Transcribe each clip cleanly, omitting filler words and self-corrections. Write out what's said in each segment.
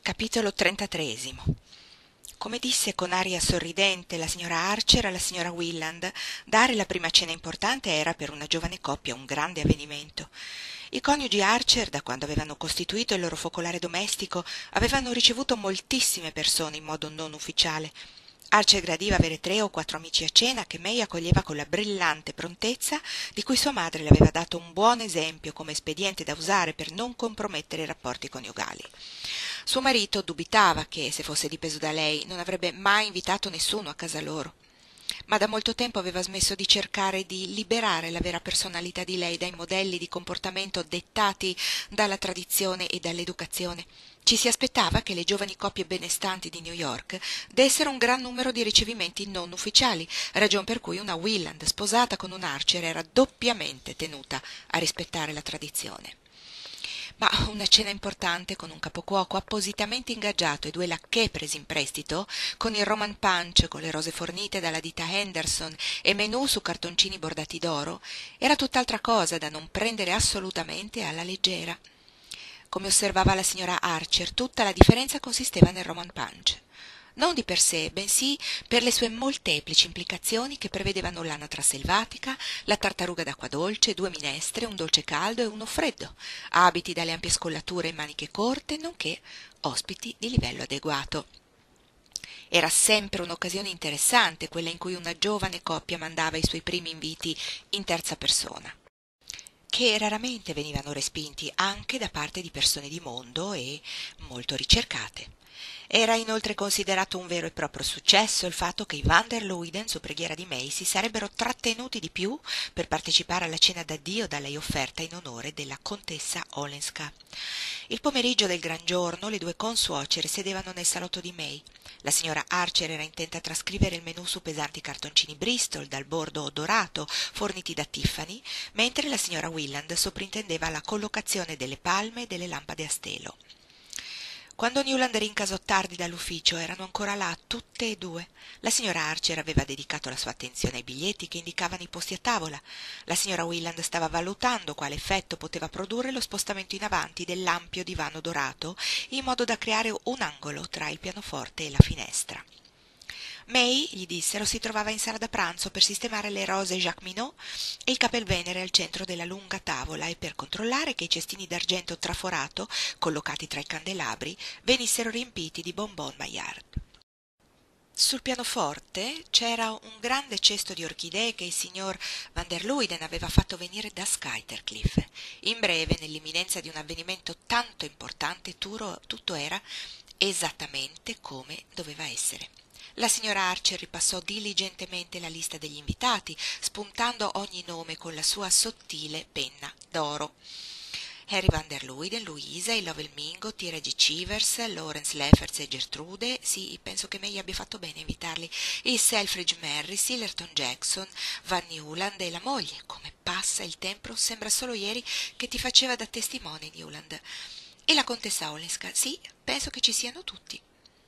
Capitolo 33. Come disse con aria sorridente la signora Archer alla signora Willand, dare la prima cena importante era per una giovane coppia un grande avvenimento. I coniugi Archer, da quando avevano costituito il loro focolare domestico, avevano ricevuto moltissime persone in modo non ufficiale. Archer gradiva avere 3 o 4 amici a cena che May accoglieva con la brillante prontezza di cui sua madre le aveva dato un buon esempio come espediente da usare per non compromettere i rapporti coniugali. Suo marito dubitava che, se fosse dipeso da lei, non avrebbe mai invitato nessuno a casa loro, ma da molto tempo aveva smesso di cercare di liberare la vera personalità di lei dai modelli di comportamento dettati dalla tradizione e dall'educazione. Ci si aspettava che le giovani coppie benestanti di New York dessero un gran numero di ricevimenti non ufficiali, ragion per cui una Willand sposata con un Archer era doppiamente tenuta a rispettare la tradizione. Ma una cena importante con un capocuoco appositamente ingaggiato e 2 lacchè presi in prestito, con il Roman punch, con le rose fornite dalla ditta Henderson e menù su cartoncini bordati d'oro, era tutt'altra cosa da non prendere assolutamente alla leggera. Come osservava la signora Archer, tutta la differenza consisteva nel Roman punch. Non di per sé, bensì per le sue molteplici implicazioni che prevedevano l'anatra selvatica, la tartaruga d'acqua dolce, 2 minestre, un dolce caldo e uno freddo, abiti dalle ampie scollature e maniche corte, nonché ospiti di livello adeguato. Era sempre un'occasione interessante quella in cui una giovane coppia mandava i suoi primi inviti in terza persona, che raramente venivano respinti anche da parte di persone di mondo e molto ricercate. Era inoltre considerato un vero e proprio successo il fatto che i van der Luyden, su preghiera di May, si sarebbero trattenuti di più per partecipare alla cena d'addio da lei offerta in onore della contessa Olenska. Il pomeriggio del gran giorno le 2 consuocere sedevano nel salotto di May. La signora Archer era intenta a trascrivere il menù su pesanti cartoncini Bristol dal bordo dorato forniti da Tiffany, mentre la signora Willand soprintendeva la collocazione delle palme e delle lampade a stelo. Quando Newland rincasò tardi dall'ufficio erano ancora là tutte e 2. La signora Archer aveva dedicato la sua attenzione ai biglietti che indicavano i posti a tavola. La signora Willand stava valutando quale effetto poteva produrre lo spostamento in avanti dell'ampio divano dorato in modo da creare un angolo tra il pianoforte e la finestra. May, gli dissero, si trovava in sala da pranzo per sistemare le rose Jacqueminot e il capelvenere al centro della lunga tavola e per controllare che i cestini d'argento traforato, collocati tra i candelabri, venissero riempiti di bonbon Maillard. Sul pianoforte c'era un grande cesto di orchidee che il signor van der Luyden aveva fatto venire da Skuytercliff. In breve, nell'imminenza di un avvenimento tanto importante, tutto era esattamente come doveva essere. La signora Archer ripassò diligentemente la lista degli invitati, spuntando ogni nome con la sua sottile penna d'oro. Harry van der Luyden, Louisa, il Lovell Mingo, T. G. Chivers, Lawrence Lefferts e Gertrude, sì, penso che May abbia fatto bene a invitarli, il Selfridge Merry, Sillerton Jackson, Van Newland e la moglie. Come passa il tempo, sembra solo ieri che ti faceva da testimone Newland. E la contessa Olenska, sì, penso che ci siano tutti.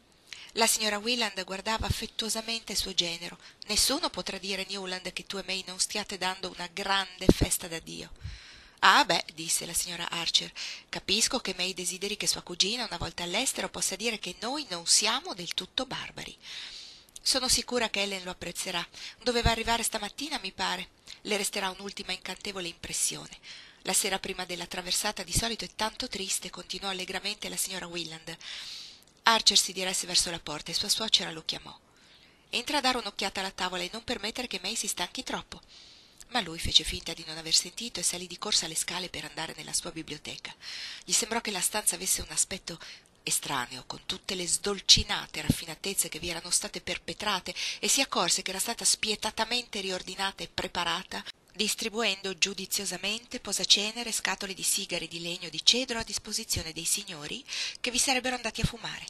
La signora Willand guardava affettuosamente il suo genero. Nessuno potrà dire, Newland, che tu e May non stiate dando una grande festa d'addio. Ah, beh, disse la signora Archer, capisco che May desideri che sua cugina, una volta all'estero, possa dire che noi non siamo del tutto barbari. Sono sicura che Ellen lo apprezzerà. Doveva arrivare stamattina, mi pare. Le resterà un'ultima incantevole impressione. La sera prima della traversata di solito è tanto triste, continuò allegramente la signora Willand. Archer si diresse verso la porta e sua suocera lo chiamò. Entra a dare un'occhiata alla tavola e non permettere che May si stanchi troppo. Ma lui fece finta di non aver sentito e salì di corsa le scale per andare nella sua biblioteca. Gli sembrò che la stanza avesse un aspetto estraneo, con tutte le sdolcinate raffinatezze che vi erano state perpetrate, e si accorse che era stata spietatamente riordinata e preparata, distribuendo giudiziosamente posacenere e scatole di sigari di legno di cedro a disposizione dei signori che vi sarebbero andati a fumare.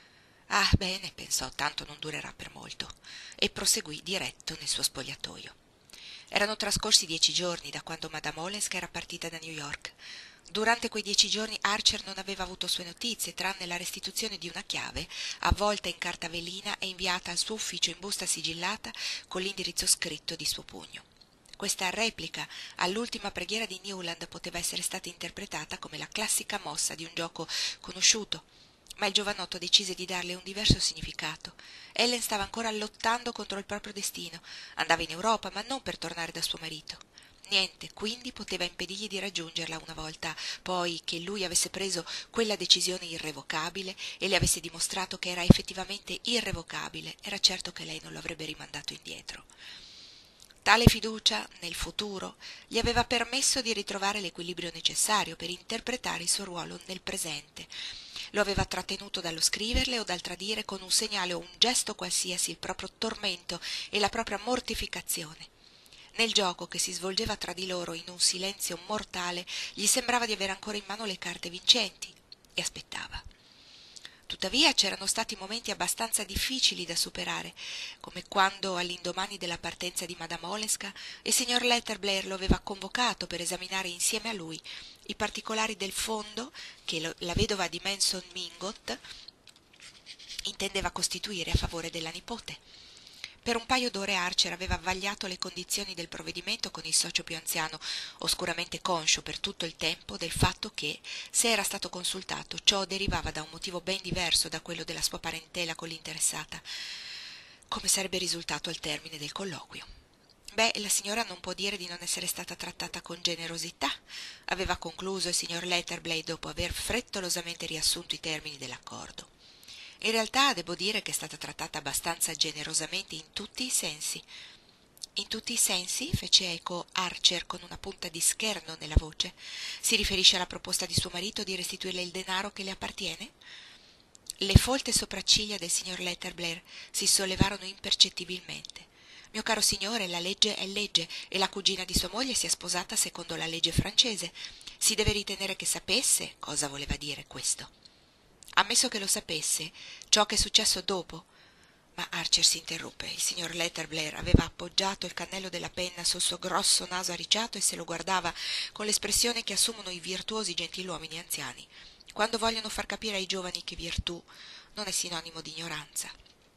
Ah, bene, pensò, tanto non durerà per molto, e proseguì diretto nel suo spogliatoio. Erano trascorsi 10 giorni da quando Madame Olenska era partita da New York. Durante quei 10 giorni Archer non aveva avuto sue notizie, tranne la restituzione di una chiave, avvolta in carta velina e inviata al suo ufficio in busta sigillata con l'indirizzo scritto di suo pugno. Questa replica all'ultima preghiera di Newland poteva essere stata interpretata come la classica mossa di un gioco conosciuto, Ma il giovanotto decise di darle un diverso significato. Ellen stava ancora lottando contro il proprio destino. Andava in Europa, ma non per tornare da suo marito. Niente, quindi, poteva impedirgli di raggiungerla una volta poi che lui avesse preso quella decisione irrevocabile e le avesse dimostrato che era effettivamente irrevocabile. Era certo che lei non lo avrebbe rimandato indietro. Tale fiducia nel futuro gli aveva permesso di ritrovare l'equilibrio necessario per interpretare il suo ruolo nel presente. Lo aveva trattenuto dallo scriverle o dal tradire con un segnale o un gesto qualsiasi il proprio tormento e la propria mortificazione. Nel gioco che si svolgeva tra di loro in un silenzio mortale gli sembrava di avere ancora in mano le carte vincenti e aspettava. Tuttavia c'erano stati momenti abbastanza difficili da superare, come quando all'indomani della partenza di Madame Olenska il signor Letterblair lo aveva convocato per esaminare insieme a lui i particolari del fondo che la vedova di Manson Mingot intendeva costituire a favore della nipote. Per un paio d'ore Archer aveva vagliato le condizioni del provvedimento con il socio più anziano, oscuramente conscio per tutto il tempo del fatto che, se era stato consultato, ciò derivava da un motivo ben diverso da quello della sua parentela con l'interessata. Come sarebbe risultato al termine del colloquio? Beh, la signora non può dire di non essere stata trattata con generosità, aveva concluso il signor Letterblade dopo aver frettolosamente riassunto i termini dell'accordo. In realtà devo dire che è stata trattata abbastanza generosamente in tutti i sensi. In tutti i sensi? Fece eco Archer con una punta di scherno nella voce. Si riferisce alla proposta di suo marito di restituirle il denaro che le appartiene? Le folte sopracciglia del signor Letterblair si sollevarono impercettibilmente. Mio caro signore, la legge è legge e la cugina di sua moglie si è sposata secondo la legge francese. Si deve ritenere che sapesse cosa voleva dire questo. Ammesso che lo sapesse, ciò che è successo dopo. Ma Archer si interruppe. Il signor Letterblair aveva appoggiato il cannello della penna sul suo grosso naso arricciato e se lo guardava con l'espressione che assumono i virtuosi gentiluomini anziani, quando vogliono far capire ai giovani che virtù non è sinonimo di ignoranza.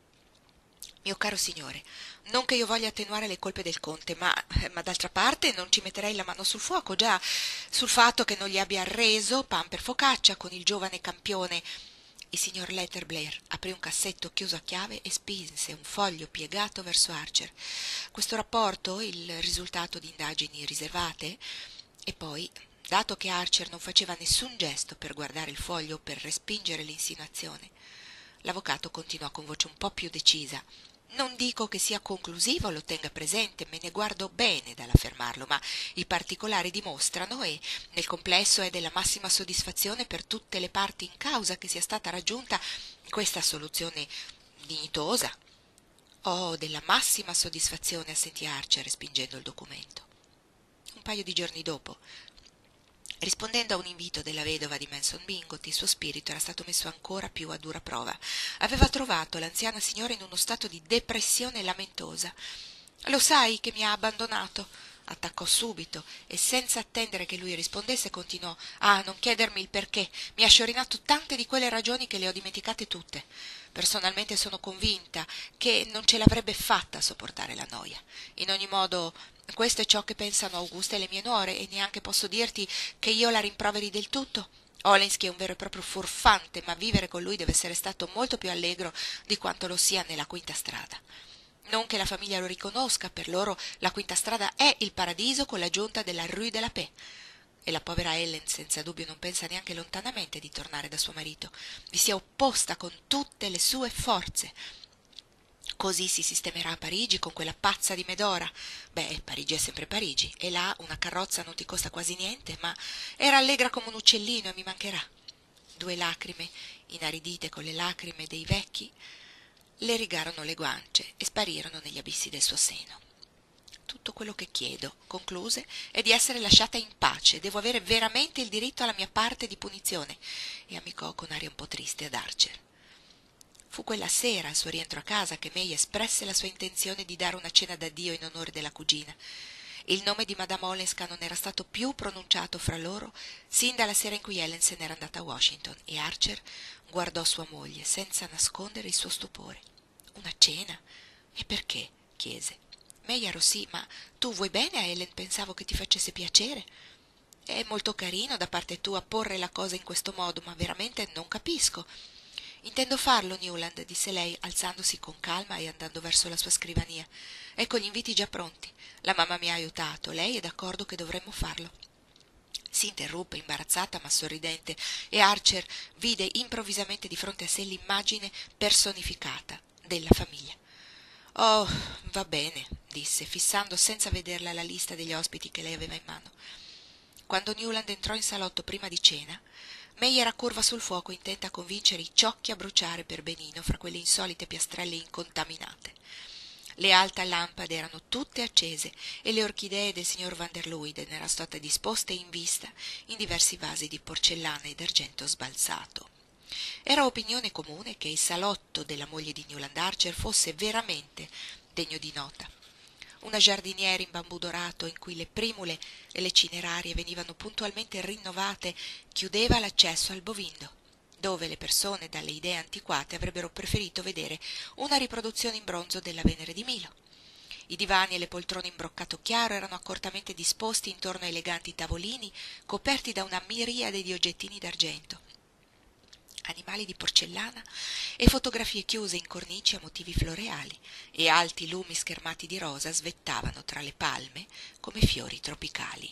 Mio caro signore, non che io voglia attenuare le colpe del conte, ma d'altra parte non ci metterei la mano sul fuoco, già sul fatto che non gli abbia reso pan per focaccia con il giovane campione. Il signor Letterblair aprì un cassetto chiuso a chiave e spinse un foglio piegato verso Archer. Questo rapporto, il risultato di indagini riservate, e poi, dato che Archer non faceva nessun gesto per guardare il foglio o per respingere l'insinuazione, l'avvocato continuò con voce un po' più decisa. Non dico che sia conclusivo, lo tenga presente, me ne guardo bene dall'affermarlo, ma i particolari dimostrano, e nel complesso è della massima soddisfazione per tutte le parti in causa che sia stata raggiunta questa soluzione dignitosa. Oh, della massima soddisfazione, assentì Archer respingendo il documento. Un paio di giorni dopo, rispondendo a un invito della vedova di Manson Bingot, il suo spirito era stato messo ancora più a dura prova. Aveva trovato l'anziana signora in uno stato di depressione lamentosa. «Lo sai che mi ha abbandonato?» attaccò subito e senza attendere che lui rispondesse continuò. «Ah, non chiedermi il perché. Mi ha sciorinato tante di quelle ragioni che le ho dimenticate tutte. Personalmente sono convinta che non ce l'avrebbe fatta a sopportare la noia. In ogni modo, questo è ciò che pensano Augusta e le mie nuore, e neanche posso dirti che io la rimproveri del tutto. Olenski è un vero e proprio furfante, ma vivere con lui deve essere stato molto più allegro di quanto lo sia nella Quinta Strada. Non che la famiglia lo riconosca, per loro la Quinta Strada è il paradiso con l'aggiunta della Rue de la Paix. E la povera Ellen senza dubbio non pensa neanche lontanamente di tornare da suo marito. Vi si è opposta con tutte le sue forze. Così si sistemerà a Parigi con quella pazza di Medora. Beh, Parigi è sempre Parigi, e là una carrozza non ti costa quasi niente, ma era allegra come un uccellino e mi mancherà. 2 lacrime, inaridite con le lacrime dei vecchi, le rigarono le guance e sparirono negli abissi del suo seno. Tutto quello che chiedo, concluse, è di essere lasciata in pace. Devo avere veramente il diritto alla mia parte di punizione. E amicò con aria un po' triste ad Archer. Fu quella sera, al suo rientro a casa, che May espresse la sua intenzione di dare una cena d'addio in onore della cugina. Il nome di Madame Olenska non era stato più pronunciato fra loro sin dalla sera in cui Ellen se n'era andata a Washington, e Archer guardò sua moglie senza nascondere il suo stupore. «Una cena? E perché?» chiese. May arrossì. «Ma tu vuoi bene a Ellen? Pensavo che ti facesse piacere». «È molto carino da parte tua porre la cosa in questo modo, ma veramente non capisco». Intendo farlo, Newland, disse lei, alzandosi con calma e andando verso la sua scrivania. Ecco gli inviti già pronti. La mamma mi ha aiutato, lei è d'accordo che dovremmo farlo. Si interruppe, imbarazzata ma sorridente, e Archer vide improvvisamente di fronte a sé l'immagine personificata della famiglia. Oh, va bene, disse, fissando senza vederla la lista degli ospiti che lei aveva in mano. Quando Newland entrò in salotto prima di cena, May era curva sul fuoco, intenta a convincere i ciocchi a bruciare per benino fra quelle insolite piastrelle incontaminate. Le alte lampade erano tutte accese e le orchidee del signor van der Luyden erano state disposte in vista in diversi vasi di porcellana e d'argento sbalzato. Era opinione comune che il salotto della moglie di Newland Archer fosse veramente degno di nota. Una giardiniera in bambù dorato in cui le primule e le cinerarie venivano puntualmente rinnovate chiudeva l'accesso al bovindo, dove le persone dalle idee antiquate avrebbero preferito vedere una riproduzione in bronzo della Venere di Milo. I divani e le poltrone in broccato chiaro erano accortamente disposti intorno a eleganti tavolini coperti da una miriade di oggettini d'argento, animali di porcellana e fotografie chiuse in cornici a motivi floreali, e alti lumi schermati di rosa svettavano tra le palme come fiori tropicali.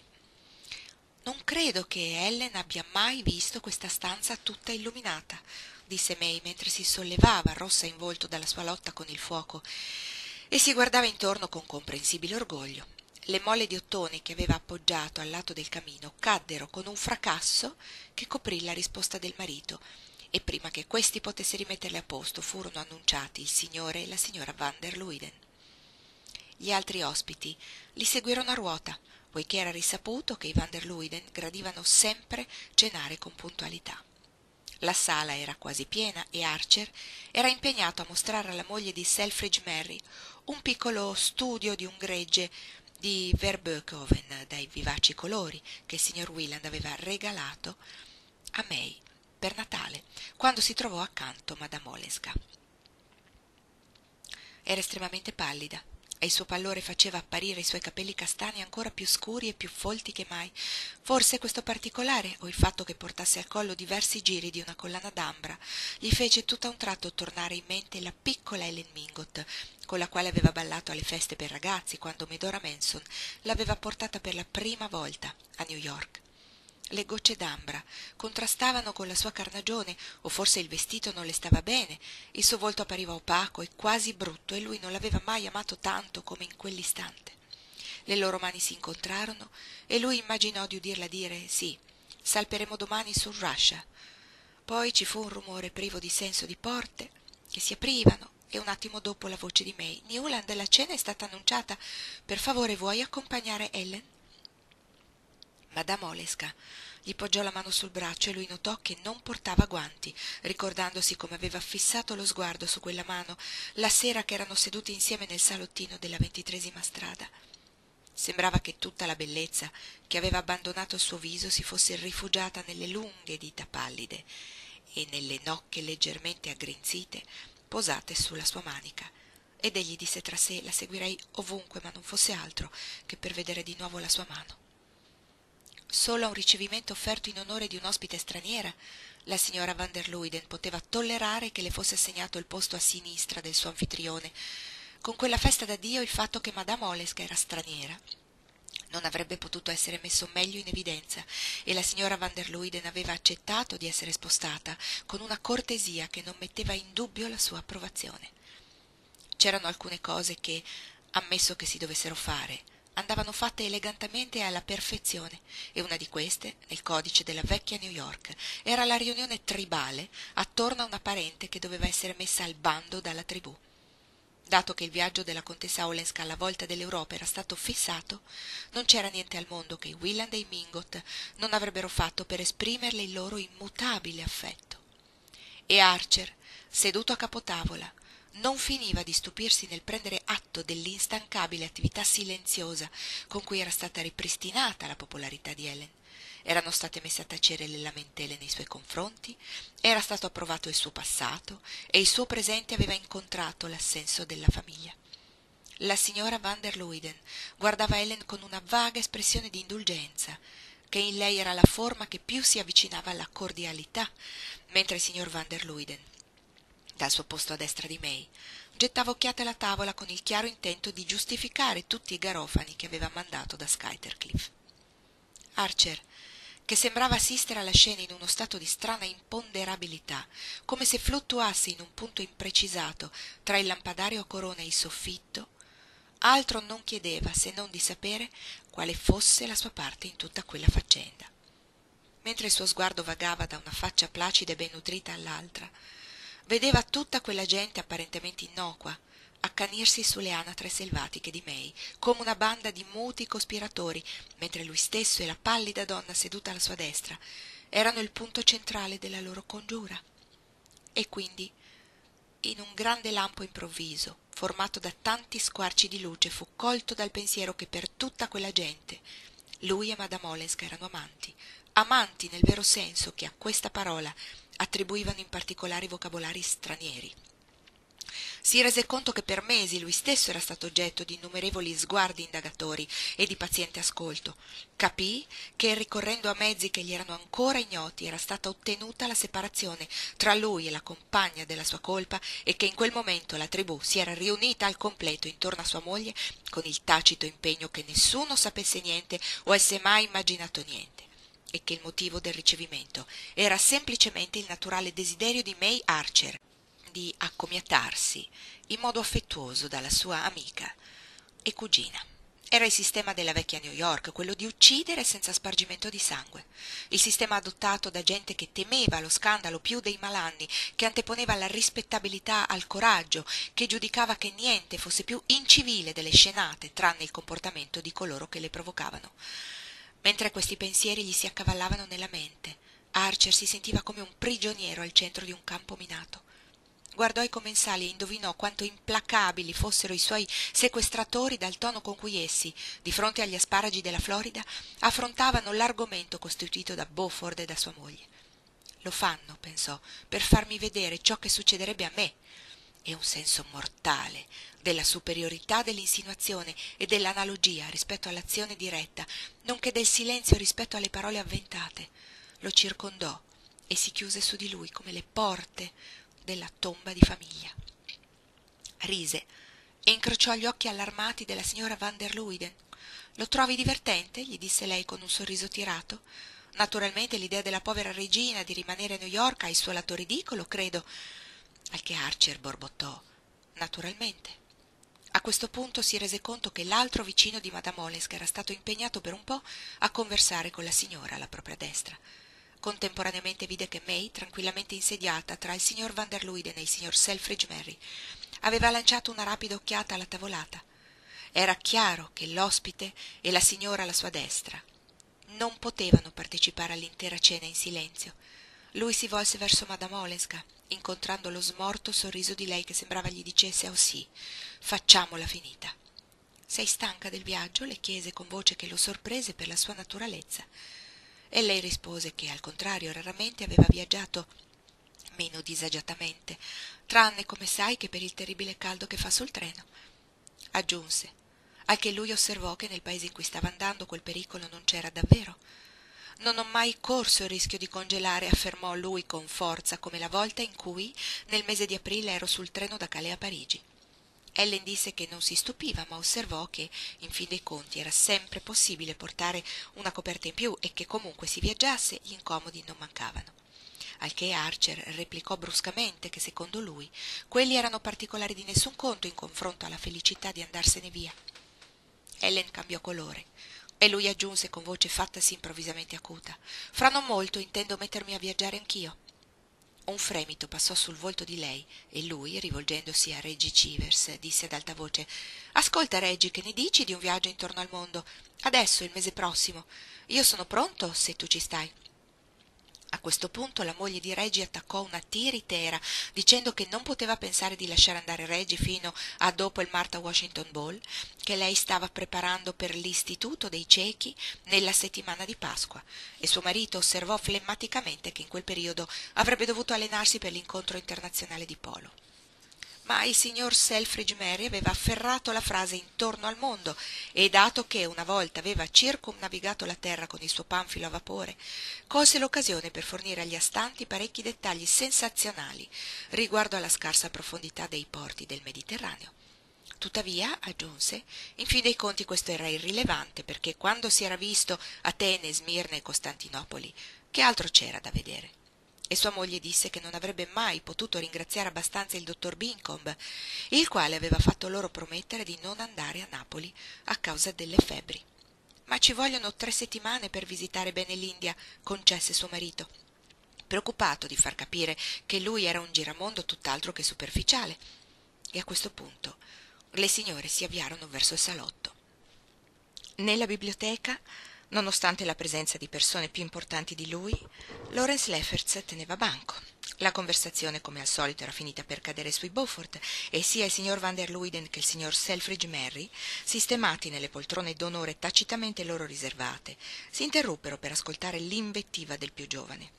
Non credo che Ellen abbia mai visto questa stanza tutta illuminata, disse May mentre si sollevava, rossa in volto dalla sua lotta con il fuoco, e si guardava intorno con comprensibile orgoglio. Le molle di ottone che aveva appoggiato al lato del camino caddero con un fracasso che coprì la risposta del marito, e prima che questi potesse rimetterle a posto furono annunciati il signore e la signora van der Luyden. Gli altri ospiti li seguirono a ruota, poiché era risaputo che i van der Luyden gradivano sempre cenare con puntualità. La sala era quasi piena e Archer era impegnato a mostrare alla moglie di Selfridge Merry un piccolo studio di un gregge di Verboeckhoven dai vivaci colori che il signor Willand aveva regalato a May per Natale, quando si trovò accanto Madame Olenska. Era estremamente pallida e il suo pallore faceva apparire i suoi capelli castani ancora più scuri e più folti che mai. Forse questo particolare, o il fatto che portasse al collo diversi giri di una collana d'ambra, gli fece tutt'a un tratto tornare in mente la piccola Ellen Mingot, con la quale aveva ballato alle feste per ragazzi quando Medora Manson l'aveva portata per la prima volta a New York. Le gocce d'ambra contrastavano con la sua carnagione, o forse il vestito non le stava bene, il suo volto appariva opaco e quasi brutto, e lui non l'aveva mai amato tanto come in quell'istante. Le loro mani si incontrarono e lui immaginò di udirla dire «Sì, salperemo domani sul Russia». Poi ci fu un rumore privo di senso di porte che si aprivano e un attimo dopo la voce di May: «Newland, la cena è stata annunciata. Per favore, vuoi accompagnare Ellen?» Madame Olenska gli poggiò la mano sul braccio e lui notò che non portava guanti, ricordandosi come aveva fissato lo sguardo su quella mano la sera che erano seduti insieme nel salottino della 23ª strada. Sembrava che tutta la bellezza che aveva abbandonato il suo viso si fosse rifugiata nelle lunghe dita pallide e nelle nocche leggermente aggrinzite posate sulla sua manica, ed egli disse tra sé: «La seguirei ovunque, ma non fosse altro che per vedere di nuovo la sua mano». Solo a un ricevimento offerto in onore di un'ospite straniera la signora van der Luyden poteva tollerare che le fosse assegnato il posto a sinistra del suo anfitrione. Con quella festa d'addio il fatto che Madame Olenska era straniera non avrebbe potuto essere messo meglio in evidenza, e la signora van der Luyden aveva accettato di essere spostata con una cortesia che non metteva in dubbio la sua approvazione. C'erano alcune cose che, ammesso che si dovessero fare, andavano fatte elegantemente e alla perfezione, e una di queste, nel codice della vecchia New York, era la riunione tribale attorno a una parente che doveva essere messa al bando dalla tribù. Dato che il viaggio della contessa Olenska alla volta dell'Europa era stato fissato, non c'era niente al mondo che i Willand e i Mingot non avrebbero fatto per esprimerle il loro immutabile affetto. E Archer, seduto a capotavola, non finiva di stupirsi nel prendere atto dell'instancabile attività silenziosa con cui era stata ripristinata la popolarità di Ellen. Erano state messe a tacere le lamentele nei suoi confronti, era stato approvato il suo passato e il suo presente aveva incontrato l'assenso della famiglia. La signora van der Luyden guardava Ellen con una vaga espressione di indulgenza, che in lei era la forma che più si avvicinava alla cordialità, mentre il signor van der Luyden dal suo posto a destra di May, gettava occhiate alla tavola con il chiaro intento di giustificare tutti i garofani che aveva mandato da Skytercliff. Archer, che sembrava assistere alla scena in uno stato di strana imponderabilità, come se fluttuasse in un punto imprecisato tra il lampadario a corona e il soffitto, altro non chiedeva se non di sapere quale fosse la sua parte in tutta quella faccenda. Mentre il suo sguardo vagava da una faccia placida e ben nutrita all'altra, vedeva tutta quella gente apparentemente innocua accanirsi sulle anatre selvatiche di May come una banda di muti cospiratori, mentre lui stesso e la pallida donna seduta alla sua destra erano il punto centrale della loro congiura. E quindi, in un grande lampo improvviso, formato da tanti squarci di luce, fu colto dal pensiero che per tutta quella gente lui e Madame Olenska erano amanti, amanti nel vero senso che a questa parola attribuivano in particolari vocabolari stranieri. Si rese conto che per mesi lui stesso era stato oggetto di innumerevoli sguardi indagatori e di paziente ascolto. Capì che, ricorrendo a mezzi che gli erano ancora ignoti, era stata ottenuta la separazione tra lui e la compagna della sua colpa e che in quel momento la tribù si era riunita al completo intorno a sua moglie con il tacito impegno che nessuno sapesse niente o avesse mai immaginato niente, e che il motivo del ricevimento era semplicemente il naturale desiderio di May Archer di accomiatarsi in modo affettuoso dalla sua amica e cugina. Era il sistema della vecchia New York, quello di uccidere senza spargimento di sangue, il sistema adottato da gente che temeva lo scandalo più dei malanni, che anteponeva la rispettabilità al coraggio, che giudicava che niente fosse più incivile delle scenate tranne il comportamento di coloro che le provocavano. Mentre questi pensieri gli si accavallavano nella mente, Archer si sentiva come un prigioniero al centro di un campo minato. Guardò i commensali e indovinò quanto implacabili fossero i suoi sequestratori dal tono con cui essi, di fronte agli asparagi della Florida, affrontavano l'argomento costituito da Beaufort e da sua moglie. Lo fanno, pensò, per farmi vedere ciò che succederebbe a me, e un senso mortale della superiorità dell'insinuazione e dell'analogia rispetto all'azione diretta, nonché del silenzio rispetto alle parole avventate, lo circondò e si chiuse su di lui come le porte della tomba di famiglia. Rise e incrociò gli occhi allarmati della signora van der Luyden. «Lo trovi divertente?» gli disse lei con un sorriso tirato. «Naturalmente l'idea della povera regina di rimanere a New York ha il suo lato ridicolo, credo». Al che Archer borbottò: «Naturalmente». A questo punto si rese conto che l'altro vicino di Madame Olenska era stato impegnato per un po' a conversare con la signora alla propria destra. Contemporaneamente vide che May, tranquillamente insediata tra il signor van der Luyden e il signor Selfridge Merry, aveva lanciato una rapida occhiata alla tavolata. Era chiaro che l'ospite e la signora alla sua destra non potevano partecipare all'intera cena in silenzio. Lui si volse verso Madame Olenska, incontrando lo smorto sorriso di lei che sembrava gli dicesse: «Oh sì, facciamola finita». «Sei stanca del viaggio?» le chiese con voce che lo sorprese per la sua naturalezza. E lei rispose che, al contrario, raramente aveva viaggiato meno disagiatamente, tranne, come sai, che per il terribile caldo che fa sul treno. Aggiunse, al che lui osservò che nel paese in cui stava andando quel pericolo non c'era davvero. «Non ho mai corso il rischio di congelare», affermò lui con forza, come la volta in cui, nel mese di aprile, ero sul treno da Calais a Parigi. Ellen disse che non si stupiva, ma osservò che, in fin dei conti, era sempre possibile portare una coperta in più e che, comunque si viaggiasse, gli incomodi non mancavano. Al che Archer replicò bruscamente che, secondo lui, quelli erano particolari di nessun conto in confronto alla felicità di andarsene via. Ellen cambiò colore e lui aggiunse con voce fattasi improvvisamente acuta: «Fra non molto intendo mettermi a viaggiare anch'io». Un fremito passò sul volto di lei e lui, rivolgendosi a Reggie Chivers, disse ad alta voce: «Ascolta, Reggie, che ne dici di un viaggio intorno al mondo? Adesso, il mese prossimo. Io sono pronto, se tu ci stai». A questo punto la moglie di Reggie attaccò una tiritera, dicendo che non poteva pensare di lasciare andare Reggie fino a dopo il Martha Washington Ball, che lei stava preparando per l'istituto dei ciechi nella settimana di Pasqua, e suo marito osservò flemmaticamente che in quel periodo avrebbe dovuto allenarsi per l'incontro internazionale di polo. ma il signor Selfridge Merry aveva afferrato la frase intorno al mondo e, dato che una volta aveva circumnavigato la terra con il suo panfilo a vapore, colse l'occasione per fornire agli astanti parecchi dettagli sensazionali riguardo alla scarsa profondità dei porti del Mediterraneo. Tuttavia, aggiunse, in fin dei conti questo era irrilevante, perché quando si era visto Atene, Smirne e Costantinopoli, che altro c'era da vedere? E sua moglie disse che non avrebbe mai potuto ringraziare abbastanza il dottor Bincombe, il quale aveva fatto loro promettere di non andare a Napoli a causa delle febbri. Ma ci vogliono 3 settimane per visitare bene l'India, concesse suo marito, preoccupato di far capire che lui era un giramondo tutt'altro che superficiale. E a questo punto le signore si avviarono verso il salotto. Nella biblioteca, nonostante la presenza di persone più importanti di lui, Lawrence Lefferts teneva banco. La conversazione, come al solito, era finita per cadere sui Beaufort e sia il signor Van der Luyden che il signor Selfridge Merry, sistemati nelle poltrone d'onore tacitamente loro riservate, si interruppero per ascoltare l'invettiva del più giovane.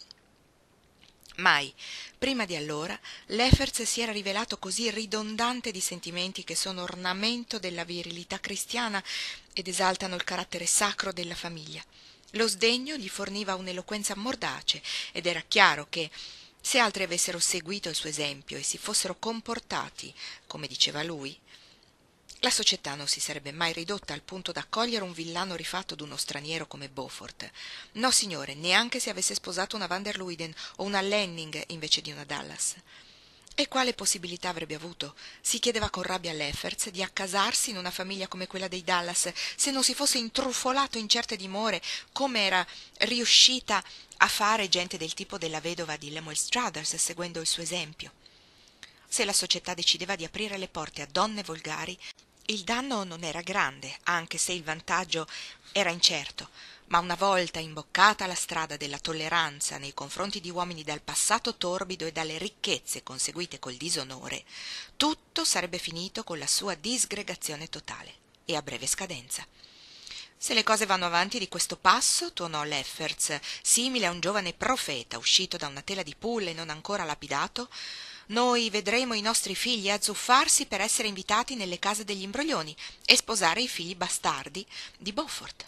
Mai, prima di allora, Lefferts si era rivelato così ridondante di sentimenti che sono ornamento della virilità cristiana ed esaltano il carattere sacro della famiglia. Lo sdegno gli forniva un'eloquenza mordace ed era chiaro che, se altri avessero seguito il suo esempio e si fossero comportati come diceva lui, la società non si sarebbe mai ridotta al punto d'accogliere un villano rifatto d'uno straniero come Beaufort. No, signore, neanche se avesse sposato una Van der Luyden o una Lanning invece di una Dallas. E quale possibilità avrebbe avuto, si chiedeva con rabbia Lefferts, di accasarsi in una famiglia come quella dei Dallas, se non si fosse intrufolato in certe dimore, come era riuscita a fare gente del tipo della vedova di Lemuel Struthers, seguendo il suo esempio? Se la società decideva di aprire le porte a donne volgari, il danno non era grande, anche se il vantaggio era incerto, ma una volta imboccata la strada della tolleranza nei confronti di uomini dal passato torbido e dalle ricchezze conseguite col disonore, tutto sarebbe finito con la sua disgregazione totale e a breve scadenza. Se le cose vanno avanti di questo passo, tuonò Lefferts, simile a un giovane profeta uscito da una tela di pulle non ancora lapidato, noi vedremo i nostri figli azzuffarsi per essere invitati nelle case degli imbroglioni e sposare i figli bastardi di Beaufort.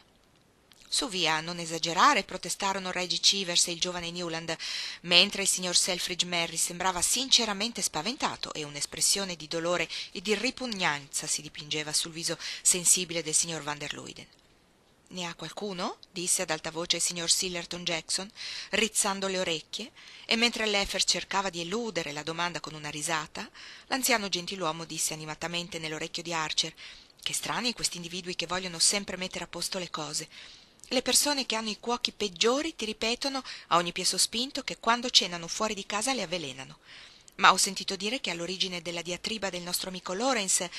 Su via, non esagerare, protestarono Reggie Chivers e il giovane Newland, mentre il signor Selfridge Merry sembrava sinceramente spaventato e un'espressione di dolore e di ripugnanza si dipingeva sul viso sensibile del signor Van der Luyden. «Ne ha qualcuno?» disse ad alta voce il signor Sillerton Jackson, rizzando le orecchie, e mentre Lefferts cercava di eludere la domanda con una risata, l'anziano gentiluomo disse animatamente nell'orecchio di Archer: «Che strani questi individui che vogliono sempre mettere a posto le cose. Le persone che hanno i cuochi peggiori ti ripetono a ogni piè sospinto che quando cenano fuori di casa le avvelenano. Ma ho sentito dire che all'origine della diatriba del nostro amico Lawrence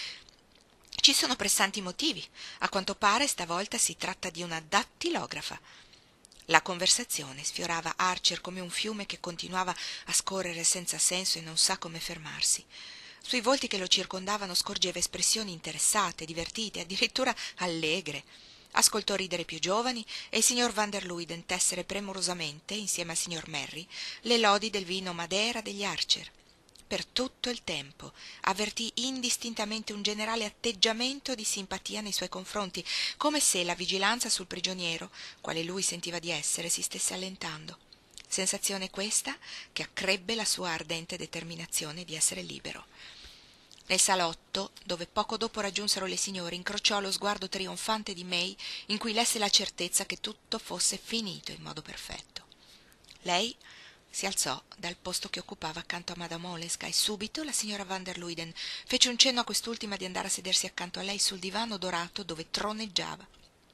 ci sono pressanti motivi. A quanto pare stavolta si tratta di una dattilografa». La conversazione sfiorava Archer come un fiume che continuava a scorrere senza senso e non sa come fermarsi. Sui volti che lo circondavano scorgeva espressioni interessate, divertite, addirittura allegre. Ascoltò ridere i più giovani e il signor Van der Luyden tessere premurosamente, insieme al signor Merry, le lodi del vino Madera degli Archer. Per tutto il tempo avvertì indistintamente un generale atteggiamento di simpatia nei suoi confronti, come se la vigilanza sul prigioniero, quale lui sentiva di essere, si stesse allentando. Sensazione questa che accrebbe la sua ardente determinazione di essere libero. Nel salotto, dove poco dopo raggiunsero le signore, incrociò lo sguardo trionfante di May, in cui lesse la certezza che tutto fosse finito in modo perfetto. Lei si alzò dal posto che occupava accanto a Madame Olenska e subito la signora Van der Luyden fece un cenno a quest'ultima di andare a sedersi accanto a lei sul divano dorato dove troneggiava.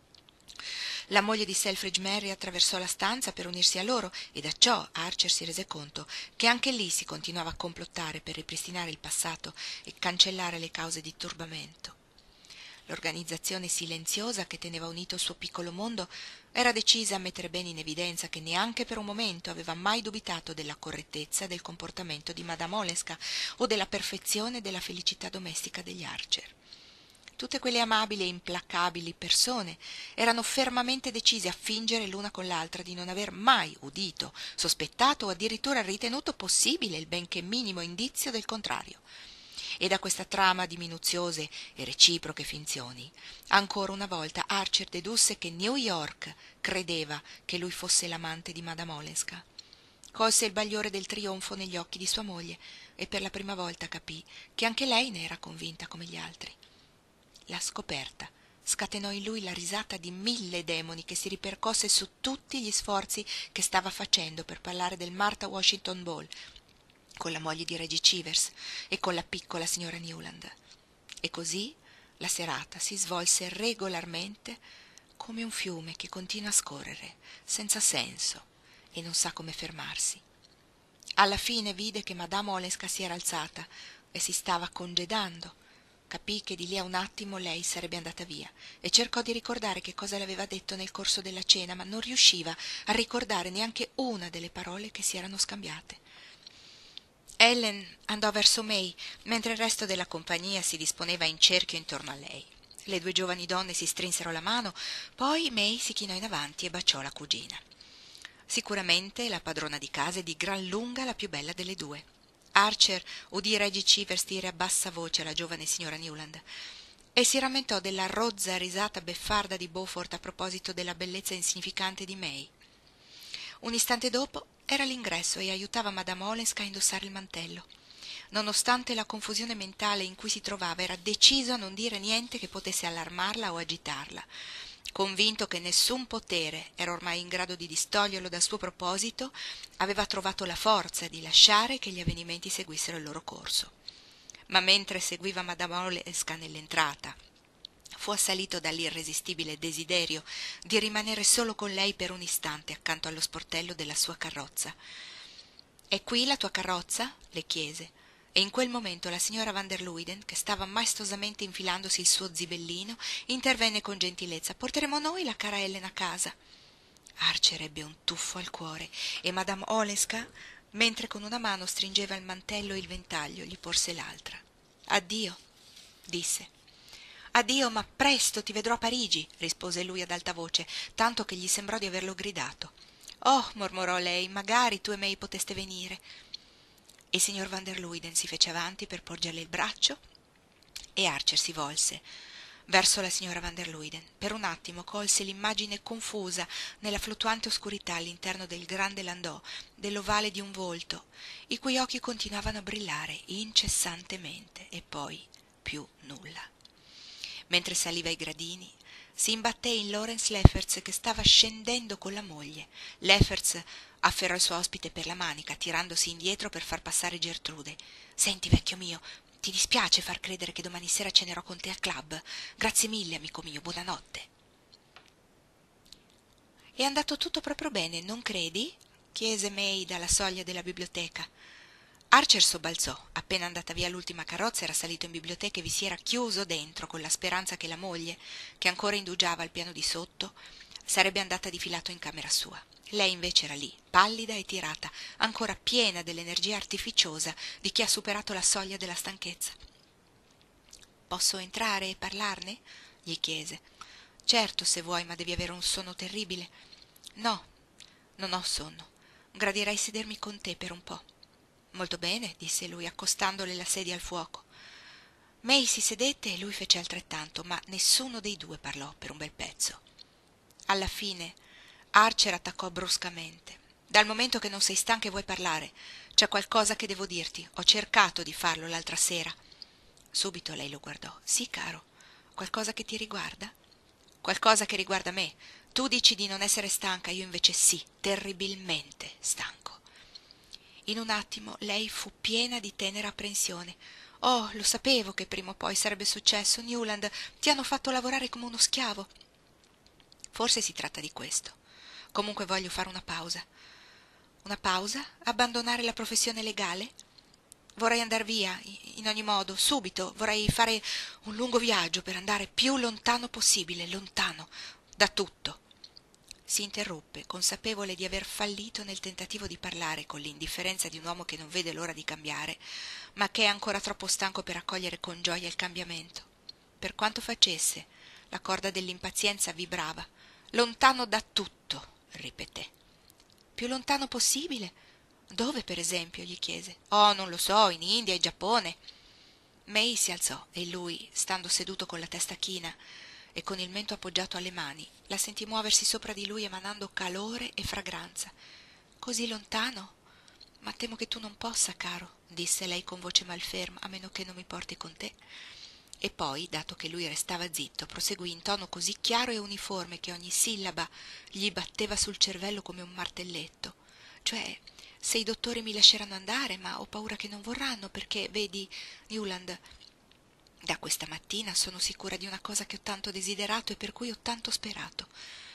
La moglie di Selfridge Merry attraversò la stanza per unirsi a loro e da ciò Archer si rese conto che anche lì si continuava a complottare per ripristinare il passato e cancellare le cause di turbamento. L'organizzazione silenziosa che teneva unito il suo piccolo mondo era decisa a mettere bene in evidenza che neanche per un momento aveva mai dubitato della correttezza del comportamento di Madame Olenska o della perfezione della felicità domestica degli Archer. Tutte quelle amabili e implacabili persone erano fermamente decise a fingere l'una con l'altra di non aver mai udito, sospettato o addirittura ritenuto possibile il benché minimo indizio del contrario. e da questa trama di minuziose e reciproche finzioni, ancora una volta Archer dedusse che New York credeva che lui fosse l'amante di Madame Olenska. Colse il bagliore del trionfo negli occhi di sua moglie e per la prima volta capì che anche lei ne era convinta come gli altri. La scoperta scatenò in lui la risata di 1000 demoni che si ripercosse su tutti gli sforzi che stava facendo per parlare del Martha Washington Ball con la moglie di Reggie Chivers e con la piccola signora Newland. E così la serata si svolse regolarmente come un fiume che continua a scorrere senza senso e non sa come fermarsi. Alla fine vide che Madame Olenska si era alzata e si stava congedando. Capì che di lì a un attimo lei sarebbe andata via e cercò di ricordare che cosa le aveva detto nel corso della cena, ma non riusciva a ricordare neanche una delle parole che si erano scambiate. Ellen andò verso May, mentre il resto della compagnia si disponeva in cerchio intorno a lei. Le 2 giovani donne si strinsero la mano, poi May si chinò in avanti e baciò la cugina. Sicuramente la padrona di casa è di gran lunga la più bella delle 2. Archer udì Reggie Chivers dire a bassa voce alla giovane signora Newland e si rammentò della rozza risata beffarda di Beaufort a proposito della bellezza insignificante di May. Un istante dopo era all'ingresso e aiutava Madame Olenska a indossare il mantello. Nonostante la confusione mentale in cui si trovava, era deciso a non dire niente che potesse allarmarla o agitarla. Convinto che nessun potere era ormai in grado di distoglierlo dal suo proposito, aveva trovato la forza di lasciare che gli avvenimenti seguissero il loro corso. Ma mentre seguiva Madame Olenska nell'entrata, fu assalito dall'irresistibile desiderio di rimanere solo con lei per un istante accanto allo sportello della sua carrozza. «È qui la tua carrozza?» le chiese, e in quel momento la signora van der Luyden, che stava maestosamente infilandosi il suo zibellino, intervenne con gentilezza. «Porteremo noi la cara Ellen a casa». Archer ebbe un tuffo al cuore e Madame Olenska, mentre con una mano stringeva il mantello e il ventaglio, gli porse l'altra. «Addio», disse. «Addio, ma presto ti vedrò a Parigi», rispose lui ad alta voce, tanto che gli sembrò di averlo gridato. «Oh», mormorò lei, «magari tu e May poteste venire». Il signor van der Luyden si fece avanti per porgerle il braccio e Archer si volse verso la signora van der Luyden. Per un attimo colse l'immagine confusa nella fluttuante oscurità all'interno del grande landau, dell'ovale di un volto, i cui occhi continuavano a brillare incessantemente, e poi più nulla. Mentre saliva i gradini, si imbatté in Lawrence Lefferts che stava scendendo con la moglie. Lefferts afferrò il suo ospite per la manica, tirandosi indietro per far passare Gertrude. «Senti, vecchio mio, ti dispiace far credere che domani sera cenerò con te al club? Grazie mille, amico mio, buonanotte». «È andato tutto proprio bene, non credi?» chiese May dalla soglia della biblioteca. Archer sobbalzò. Appena andata via l'ultima carrozza era salito in biblioteca e vi si era chiuso dentro con la speranza che la moglie, che ancora indugiava al piano di sotto, sarebbe andata difilato in camera sua. Lei invece era lì, pallida e tirata, ancora piena dell'energia artificiosa di chi ha superato la soglia della stanchezza. «Posso entrare e parlarne?» gli chiese. «Certo, se vuoi, ma devi avere un sonno terribile». «No, non ho sonno. Gradirei sedermi con te per un po'». «Molto bene», disse lui, accostandole la sedia al fuoco. May si sedette e lui fece altrettanto, ma nessuno dei 2 parlò per un bel pezzo. Alla fine Archer attaccò bruscamente. «Dal momento che non sei stanca e vuoi parlare, c'è qualcosa che devo dirti. Ho cercato di farlo l'altra sera». Subito lei lo guardò. «Sì, caro, qualcosa che ti riguarda?» «Qualcosa che riguarda me. Tu dici di non essere stanca, io invece sì, terribilmente stanco». In un attimo lei fu piena di tenera apprensione. «Oh, lo sapevo che prima o poi sarebbe successo. Newland, ti hanno fatto lavorare come uno schiavo». «Forse si tratta di questo. Comunque voglio fare una pausa». «Una pausa? Abbandonare la professione legale?» «Vorrei andar via, in ogni modo, subito. Vorrei fare un lungo viaggio per andare più lontano possibile, lontano, da tutto». Si interruppe, consapevole di aver fallito nel tentativo di parlare con l'indifferenza di un uomo che non vede l'ora di cambiare, ma che è ancora troppo stanco per accogliere con gioia il cambiamento. Per quanto facesse, la corda dell'impazienza vibrava. «Lontano da tutto», ripeté. «Più lontano possibile? Dove, per esempio?» gli chiese. «Oh, non lo so, in India, in Giappone». May si alzò e lui, stando seduto con la testa china e con il mento appoggiato alle mani, la sentì muoversi sopra di lui emanando calore e fragranza. «Così lontano? Ma temo che tu non possa, caro», disse lei con voce malferma, «a meno che non mi porti con te». E poi, dato che lui restava zitto, proseguì in tono così chiaro e uniforme che ogni sillaba gli batteva sul cervello come un martelletto. «Cioè, se i dottori mi lasceranno andare, ma ho paura che non vorranno, perché, vedi, Newland, da questa mattina sono sicura di una cosa che ho tanto desiderato e per cui ho tanto sperato».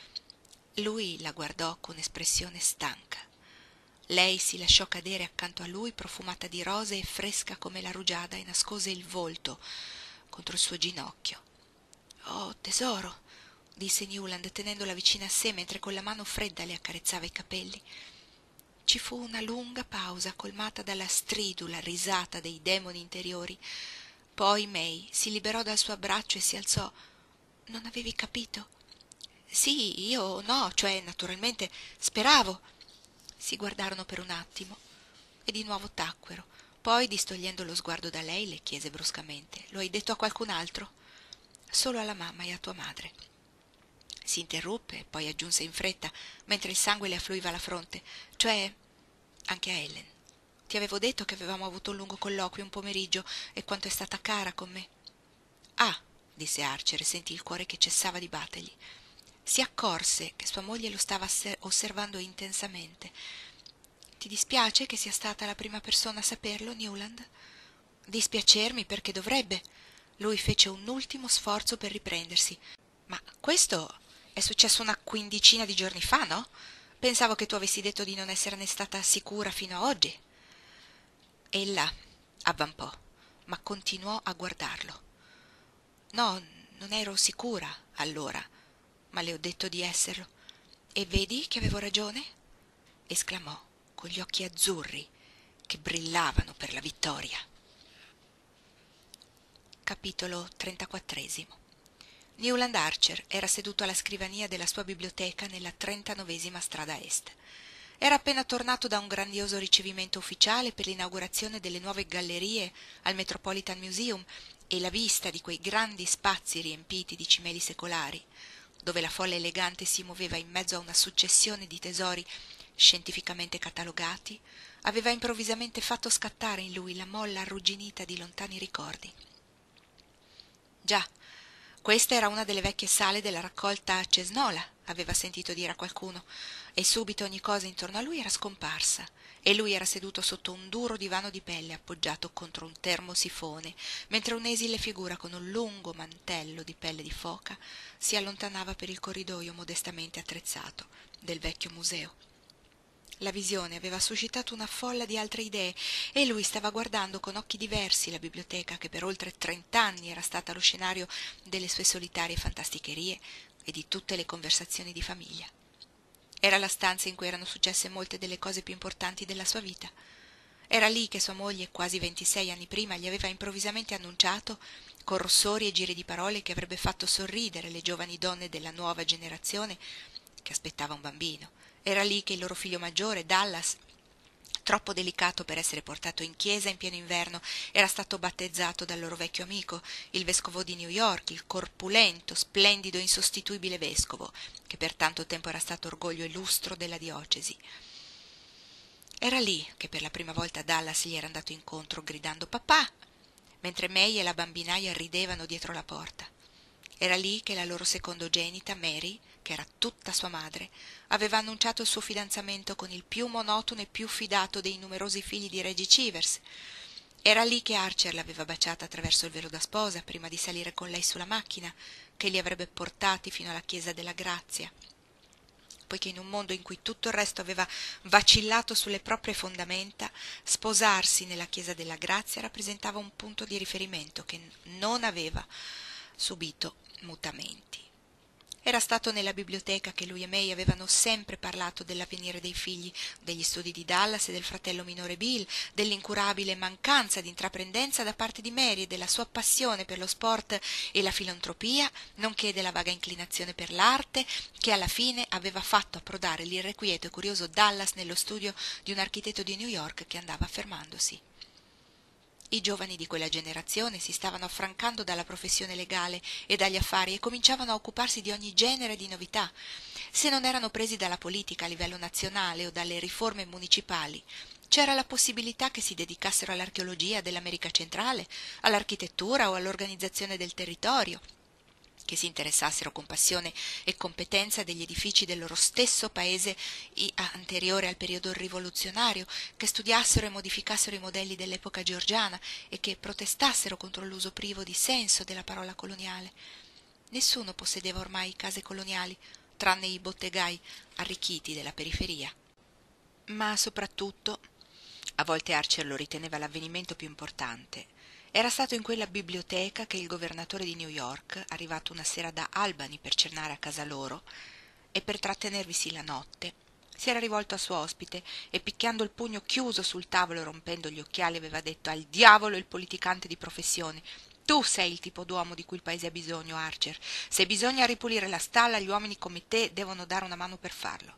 Lui la guardò con espressione stanca. Lei si lasciò cadere accanto a lui, profumata di rose e fresca come la rugiada, e nascose il volto contro il suo ginocchio. «Oh, tesoro», disse Newland, tenendola vicina a sé mentre con la mano fredda le accarezzava i capelli. Ci fu una lunga pausa colmata dalla stridula risata dei demoni interiori. Poi May si liberò dal suo abbraccio e si alzò. «Non avevi capito?» «Sì, io no, cioè naturalmente speravo». Si guardarono per un attimo e di nuovo tacquero. Poi, distogliendo lo sguardo da lei, le chiese bruscamente: «Lo hai detto a qualcun altro?» «Solo alla mamma e a tua madre». Si interruppe e poi aggiunse in fretta, mentre il sangue le affluiva alla fronte: «Cioè anche a Ellen. Ti avevo detto che avevamo avuto un lungo colloquio un pomeriggio e quanto è stata cara con me». «Ah», disse Archer e sentì il cuore che cessava di battergli. Si accorse che sua moglie lo stava osservando intensamente. «Ti dispiace che sia stata la prima persona a saperlo, Newland?» «Dispiacermi perché dovrebbe?» Lui fece un ultimo sforzo per riprendersi. «Ma questo è successo una quindicina di giorni fa, no? Pensavo che tu avessi detto di non esserne stata sicura fino a oggi». Ella avvampò, ma continuò a guardarlo. «No, non ero sicura allora, ma le ho detto di esserlo. E vedi che avevo ragione?» esclamò con gli occhi azzurri che brillavano per la vittoria. Capitolo 34. Newland Archer era seduto alla scrivania della sua biblioteca nella 39ª strada est. Era appena tornato da un grandioso ricevimento ufficiale per l'inaugurazione delle nuove gallerie al Metropolitan Museum, e la vista di quei grandi spazi riempiti di cimeli secolari, dove la folla elegante si muoveva in mezzo a una successione di tesori scientificamente catalogati, aveva improvvisamente fatto scattare in lui la molla arrugginita di lontani ricordi. Già, questa era una delle vecchie sale della raccolta a Cesnola, aveva sentito dire a qualcuno, e subito ogni cosa intorno a lui era scomparsa, e lui era seduto sotto un duro divano di pelle appoggiato contro un termosifone, mentre un'esile figura con un lungo mantello di pelle di foca si allontanava per il corridoio modestamente attrezzato del vecchio museo. La visione aveva suscitato una folla di altre idee e lui stava guardando con occhi diversi la biblioteca che per oltre 30 anni era stata lo scenario delle sue solitarie fantasticherie e di tutte le conversazioni di famiglia. Era la stanza in cui erano successe molte delle cose più importanti della sua vita. Era lì che sua moglie, quasi 26 anni prima, gli aveva improvvisamente annunciato, con rossori e giri di parole che avrebbe fatto sorridere le giovani donne della nuova generazione, che aspettava un bambino. Era lì che il loro figlio maggiore, Dallas, troppo delicato per essere portato in chiesa in pieno inverno, era stato battezzato dal loro vecchio amico, il vescovo di New York, il corpulento, splendido e insostituibile vescovo, che per tanto tempo era stato orgoglio e lustro della diocesi. Era lì che per la prima volta Dallas gli era andato incontro gridando «Papà!», mentre May e la bambinaia ridevano dietro la porta. Era lì che la loro secondogenita, Mary, che era tutta sua madre, aveva annunciato il suo fidanzamento con il più monotono e più fidato dei numerosi figli di Reggie Chivers. Era lì che Archer l'aveva baciata attraverso il velo da sposa prima di salire con lei sulla macchina che li avrebbe portati fino alla chiesa della Grazia, poiché in un mondo in cui tutto il resto aveva vacillato sulle proprie fondamenta, sposarsi nella chiesa della Grazia rappresentava un punto di riferimento che non aveva subito mutamenti. Era stato nella biblioteca che lui e May avevano sempre parlato dell'avvenire dei figli, degli studi di Dallas e del fratello minore Bill, dell'incurabile mancanza di intraprendenza da parte di Mary e della sua passione per lo sport e la filantropia, nonché della vaga inclinazione per l'arte che alla fine aveva fatto approdare l'irrequieto e curioso Dallas nello studio di un architetto di New York che andava affermandosi. I giovani di quella generazione si stavano affrancando dalla professione legale e dagli affari e cominciavano a occuparsi di ogni genere di novità. Se non erano presi dalla politica a livello nazionale o dalle riforme municipali, c'era la possibilità che si dedicassero all'archeologia dell'America centrale, all'architettura o all'organizzazione del territorio, che si interessassero con passione e competenza degli edifici del loro stesso paese anteriore al periodo rivoluzionario, che studiassero e modificassero i modelli dell'epoca georgiana e che protestassero contro l'uso privo di senso della parola coloniale. Nessuno possedeva ormai case coloniali, tranne i bottegai arricchiti della periferia. Ma soprattutto, a volte Archer lo riteneva l'avvenimento più importante, era stato in quella biblioteca che il governatore di New York, arrivato una sera da Albany per cenare a casa loro e per trattenervisi la notte, si era rivolto al suo ospite e picchiando il pugno chiuso sul tavolo e rompendo gli occhiali aveva detto: «Al diavolo il politicante di professione! Tu sei il tipo d'uomo di cui il paese ha bisogno, Archer. Se bisogna ripulire la stalla, gli uomini come te devono dare una mano per farlo».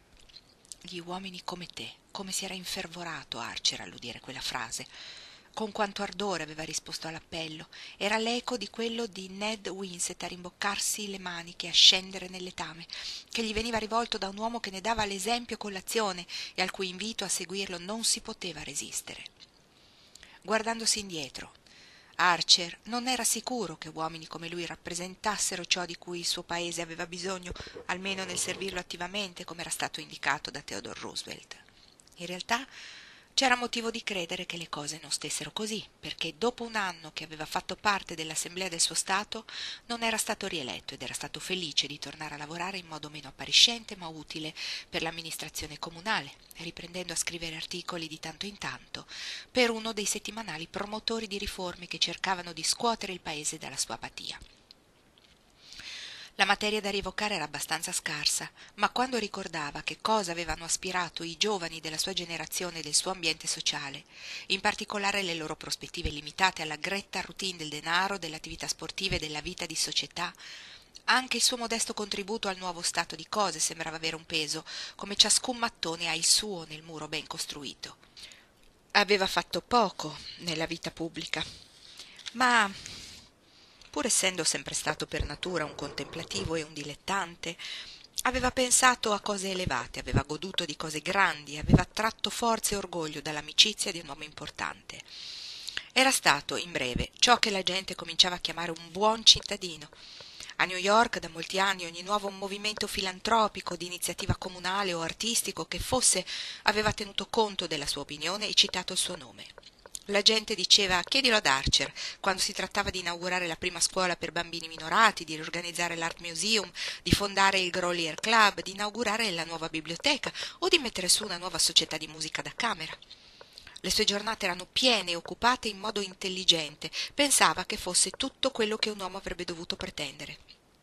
Gli uomini come te, come si era infervorato Archer all'udire quella frase. Con quanto ardore aveva risposto all'appello. Era l'eco di quello di Ned Winsett a rimboccarsi le maniche e a scendere nel letame, che gli veniva rivolto da un uomo che ne dava l'esempio con l'azione e al cui invito a seguirlo non si poteva resistere. Guardandosi indietro, Archer non era sicuro che uomini come lui rappresentassero ciò di cui il suo paese aveva bisogno, almeno nel servirlo attivamente, come era stato indicato da Theodore Roosevelt. In realtà c'era motivo di credere che le cose non stessero così, perché dopo un anno che aveva fatto parte dell'Assemblea del suo Stato non era stato rieletto ed era stato felice di tornare a lavorare in modo meno appariscente ma utile per l'amministrazione comunale, riprendendo a scrivere articoli di tanto in tanto per uno dei settimanali promotori di riforme che cercavano di scuotere il paese dalla sua apatia. La materia da rievocare era abbastanza scarsa, ma quando ricordava che cosa avevano aspirato i giovani della sua generazione e del suo ambiente sociale, in particolare le loro prospettive limitate alla gretta routine del denaro, delle attività sportive e della vita di società, anche il suo modesto contributo al nuovo stato di cose sembrava avere un peso, come ciascun mattone ha il suo nel muro ben costruito. Aveva fatto poco nella vita pubblica, ma pur essendo sempre stato per natura un contemplativo e un dilettante, aveva pensato a cose elevate, aveva goduto di cose grandi, aveva tratto forza e orgoglio dall'amicizia di un uomo importante. Era stato, in breve, ciò che la gente cominciava a chiamare un buon cittadino. A New York da molti anni ogni nuovo movimento filantropico, di iniziativa comunale o artistico che fosse, aveva tenuto conto della sua opinione e citato il suo nome. La gente diceva «chiedilo ad Archer» quando si trattava di inaugurare la prima scuola per bambini minorati, di riorganizzare l'Art Museum, di fondare il Grolier Club, di inaugurare la nuova biblioteca o di mettere su una nuova società di musica da camera. Le sue giornate erano piene e occupate in modo intelligente. Pensava che fosse tutto quello che un uomo avrebbe dovuto pretendere.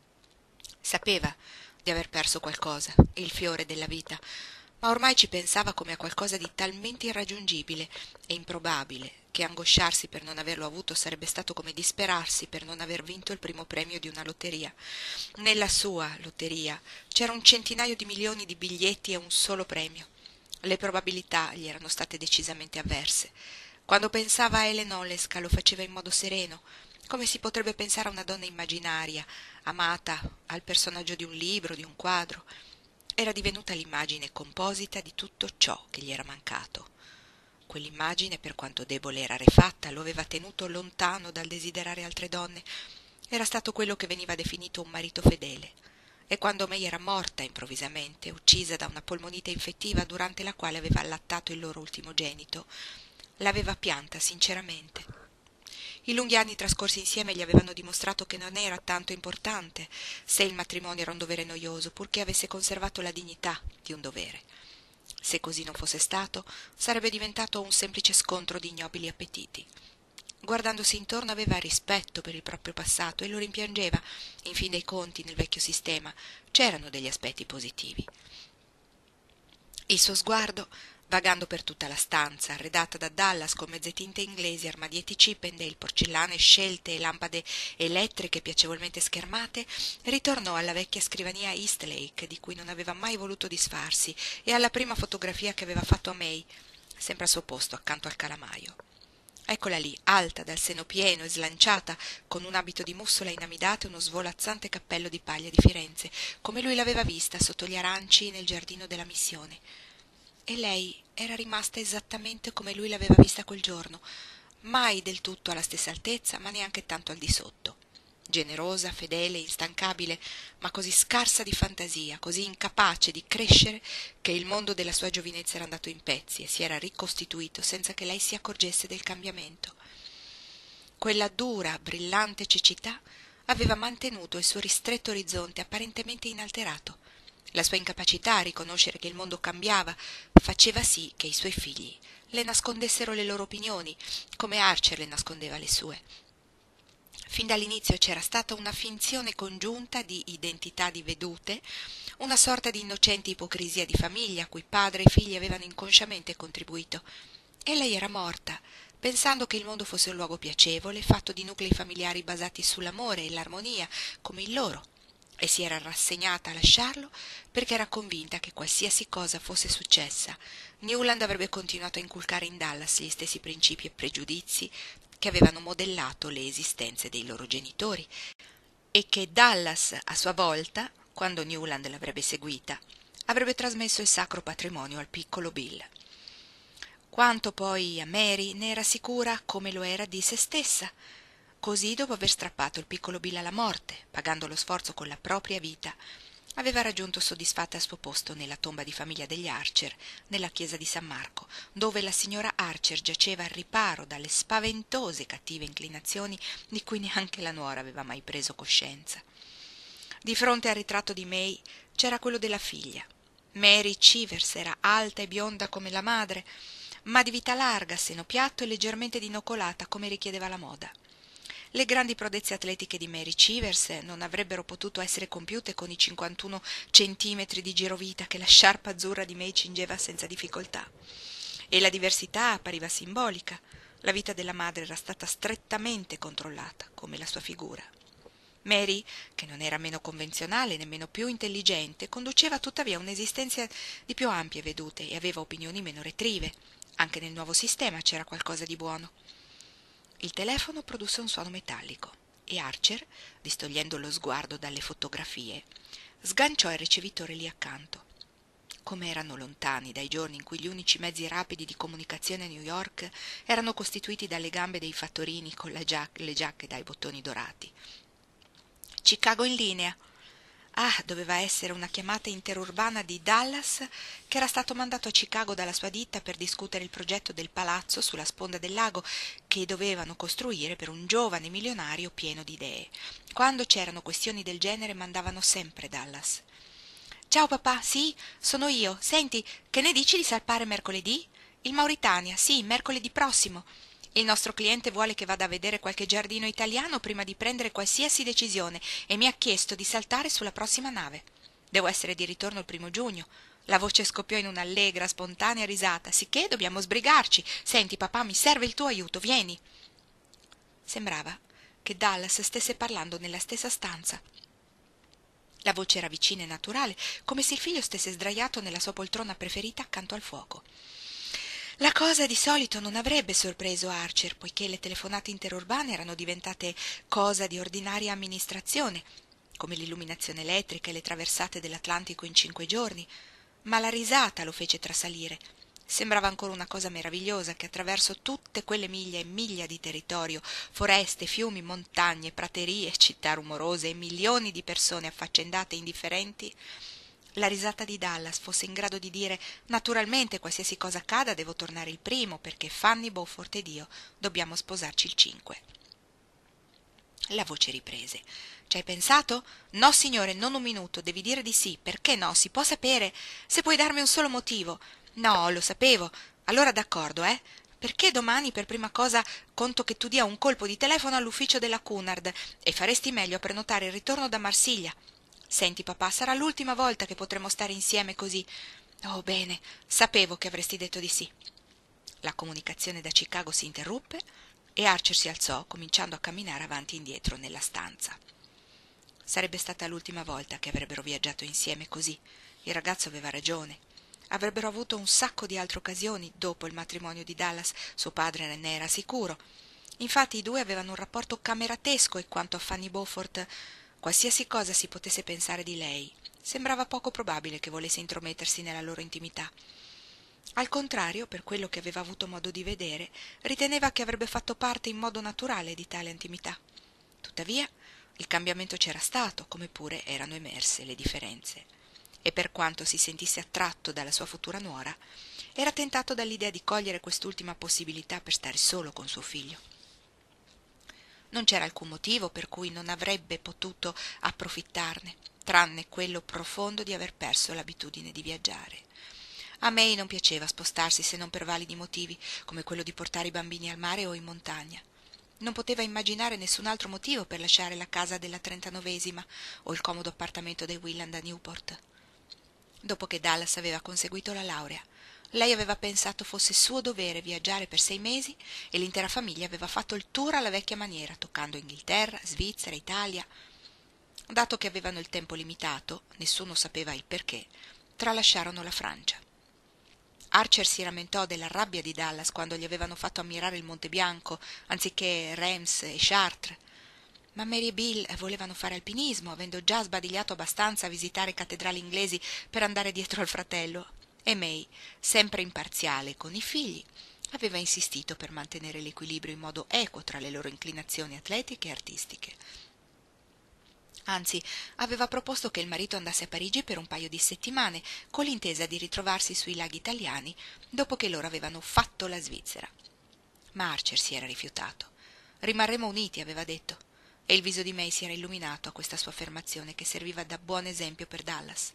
Sapeva di aver perso qualcosa, il fiore della vita, ma ormai ci pensava come a qualcosa di talmente irraggiungibile e improbabile che angosciarsi per non averlo avuto sarebbe stato come disperarsi per non aver vinto il primo premio di una lotteria. Nella sua lotteria c'era un centinaio di milioni di biglietti e un solo premio. Le probabilità gli erano state decisamente avverse. Quando pensava a Ellen Olenska lo faceva in modo sereno, come si potrebbe pensare a una donna immaginaria, amata al personaggio di un libro, di un quadro. Era divenuta l'immagine composita di tutto ciò che gli era mancato. Quell'immagine, per quanto debole e rarefatta, lo aveva tenuto lontano dal desiderare altre donne. Era stato quello che veniva definito un marito fedele. E quando May era morta improvvisamente, uccisa da una polmonite infettiva durante la quale aveva allattato il loro ultimogenito, l'aveva pianta sinceramente. I lunghi anni trascorsi insieme gli avevano dimostrato che non era tanto importante se il matrimonio era un dovere noioso, purché avesse conservato la dignità di un dovere. Se così non fosse stato, sarebbe diventato un semplice scontro di ignobili appetiti. Guardandosi intorno aveva rispetto per il proprio passato e lo rimpiangeva. In fin dei conti, nel vecchio sistema c'erano degli aspetti positivi. Il suo sguardo, vagando per tutta la stanza, arredata da Dallas con mezze tinte inglesi, armadietti Chippendale, porcellane scelte e lampade elettriche piacevolmente schermate, ritornò alla vecchia scrivania Eastlake, di cui non aveva mai voluto disfarsi, e alla prima fotografia che aveva fatto a May, sempre al suo posto accanto al calamaio. Eccola lì, alta, dal seno pieno e slanciata, con un abito di mussola inamidata e uno svolazzante cappello di paglia di Firenze, come lui l'aveva vista sotto gli aranci nel giardino della Missione. E lei era rimasta esattamente come lui l'aveva vista quel giorno, mai del tutto alla stessa altezza, ma neanche tanto al di sotto. Generosa, fedele, instancabile, ma così scarsa di fantasia, così incapace di crescere, che il mondo della sua giovinezza era andato in pezzi e si era ricostituito senza che lei si accorgesse del cambiamento. Quella dura, brillante cecità aveva mantenuto il suo ristretto orizzonte apparentemente inalterato. La sua incapacità a riconoscere che il mondo cambiava faceva sì che i suoi figli le nascondessero le loro opinioni, come Archer le nascondeva le sue. Fin dall'inizio c'era stata una finzione congiunta di identità di vedute, una sorta di innocente ipocrisia di famiglia a cui padre e figli avevano inconsciamente contribuito. E lei era morta, pensando che il mondo fosse un luogo piacevole, fatto di nuclei familiari basati sull'amore e l'armonia, come il loro, e si era rassegnata a lasciarlo perché era convinta che qualsiasi cosa fosse successa, Newland avrebbe continuato a inculcare in Dallas gli stessi principi e pregiudizi che avevano modellato le esistenze dei loro genitori, e che Dallas, a sua volta, quando Newland l'avrebbe seguita, avrebbe trasmesso il sacro patrimonio al piccolo Bill. Quanto poi a Mary ne era sicura come lo era di se stessa. Così, dopo aver strappato il piccolo Bill alla morte, pagando lo sforzo con la propria vita, aveva raggiunto soddisfatta il suo posto nella tomba di famiglia degli Archer, nella chiesa di San Marco, dove la signora Archer giaceva al riparo dalle spaventose cattive inclinazioni di cui neanche la nuora aveva mai preso coscienza. Di fronte al ritratto di May c'era quello della figlia. Mary Chivers era alta e bionda come la madre, ma di vita larga, seno piatto e leggermente dinocolata come richiedeva la moda. Le grandi prodezze atletiche di Mary Chivers non avrebbero potuto essere compiute con i 51 centimetri di girovita che la sciarpa azzurra di May cingeva senza difficoltà. E la diversità appariva simbolica. La vita della madre era stata strettamente controllata, come la sua figura. Mary, che non era meno convenzionale, nemmeno più intelligente, conduceva tuttavia un'esistenza di più ampie vedute e aveva opinioni meno retrive. Anche nel nuovo sistema c'era qualcosa di buono. Il telefono produsse un suono metallico e Archer, distogliendo lo sguardo dalle fotografie, sganciò il ricevitore lì accanto. Come erano lontani dai giorni in cui gli unici mezzi rapidi di comunicazione a New York erano costituiti dalle gambe dei fattorini con le giacche dai bottoni dorati. Chicago in linea. Ah, doveva essere una chiamata interurbana di Dallas, che era stato mandato a Chicago dalla sua ditta per discutere il progetto del palazzo sulla sponda del lago che dovevano costruire per un giovane milionario pieno di idee. Quando c'erano questioni del genere mandavano sempre Dallas. Ciao papà, sì, sono io. Senti, che ne dici di salpare mercoledì? Il Mauritania, sì, mercoledì prossimo. Il nostro cliente vuole che vada a vedere qualche giardino italiano prima di prendere qualsiasi decisione e mi ha chiesto di saltare sulla prossima nave. Devo essere di ritorno il 1° giugno. La voce scoppiò in un'allegra, spontanea risata, sicché dobbiamo sbrigarci. Senti, papà, mi serve il tuo aiuto, vieni. Sembrava che Dallas stesse parlando nella stessa stanza. La voce era vicina e naturale, come se il figlio stesse sdraiato nella sua poltrona preferita accanto al fuoco. La cosa di solito non avrebbe sorpreso Archer, poiché le telefonate interurbane erano diventate cosa di ordinaria amministrazione, come l'illuminazione elettrica e le traversate dell'Atlantico in 5 giorni, ma la risata lo fece trasalire. Sembrava ancora una cosa meravigliosa che attraverso tutte quelle miglia e miglia di territorio, foreste, fiumi, montagne, praterie, città rumorose e milioni di persone affaccendate e indifferenti, la risata di Dallas fosse in grado di dire: naturalmente, qualsiasi cosa accada, devo tornare il 1° perché Fanny Beaufort ed io dobbiamo sposarci il 5. La voce riprese: ci hai pensato? No, signore, non un minuto, devi dire di sì. Perché no? Si può sapere? Se puoi darmi un solo motivo. No, lo sapevo. Allora d'accordo, eh? Perché domani per prima cosa conto che tu dia un colpo di telefono all'ufficio della Cunard e faresti meglio a prenotare il ritorno da Marsiglia. Senti, papà, sarà l'ultima volta che potremo stare insieme così. Oh, bene, sapevo che avresti detto di sì. La comunicazione da Chicago si interruppe e Archer si alzò, cominciando a camminare avanti e indietro nella stanza. Sarebbe stata l'ultima volta che avrebbero viaggiato insieme così. Il ragazzo aveva ragione. Avrebbero avuto un sacco di altre occasioni dopo il matrimonio di Dallas, suo padre ne era sicuro. Infatti i due avevano un rapporto cameratesco e quanto a Fanny Beaufort, qualsiasi cosa si potesse pensare di lei, sembrava poco probabile che volesse intromettersi nella loro intimità. Al contrario, per quello che aveva avuto modo di vedere, riteneva che avrebbe fatto parte in modo naturale di tale intimità. Tuttavia, il cambiamento c'era stato, come pure erano emerse le differenze. E per quanto si sentisse attratto dalla sua futura nuora, era tentato dall'idea di cogliere quest'ultima possibilità per stare solo con suo figlio. Non c'era alcun motivo per cui non avrebbe potuto approfittarne, tranne quello profondo di aver perso l'abitudine di viaggiare. A May non piaceva spostarsi se non per validi motivi, come quello di portare i bambini al mare o in montagna. Non poteva immaginare nessun altro motivo per lasciare la casa della 39ª o il comodo appartamento dei Willand a Newport. Dopo che Dallas aveva conseguito la laurea, lei aveva pensato fosse suo dovere viaggiare per 6 mesi e l'intera famiglia aveva fatto il tour alla vecchia maniera, toccando Inghilterra, Svizzera, Italia. Dato che avevano il tempo limitato, nessuno sapeva il perché, tralasciarono la Francia. Archer si rammentò della rabbia di Dallas quando gli avevano fatto ammirare il Monte Bianco anziché Reims e Chartres. Ma Mary e Bill volevano fare alpinismo, avendo già sbadigliato abbastanza a visitare cattedrali inglesi per andare dietro al fratello, e May, sempre imparziale con i figli, aveva insistito per mantenere l'equilibrio in modo equo tra le loro inclinazioni atletiche e artistiche. Anzi, aveva proposto che il marito andasse a Parigi per un paio di settimane, con l'intesa di ritrovarsi sui laghi italiani dopo che loro avevano fatto la Svizzera. Ma Archer si era rifiutato. Rimarremo uniti, aveva detto, e il viso di May si era illuminato a questa sua affermazione che serviva da buon esempio per Dallas.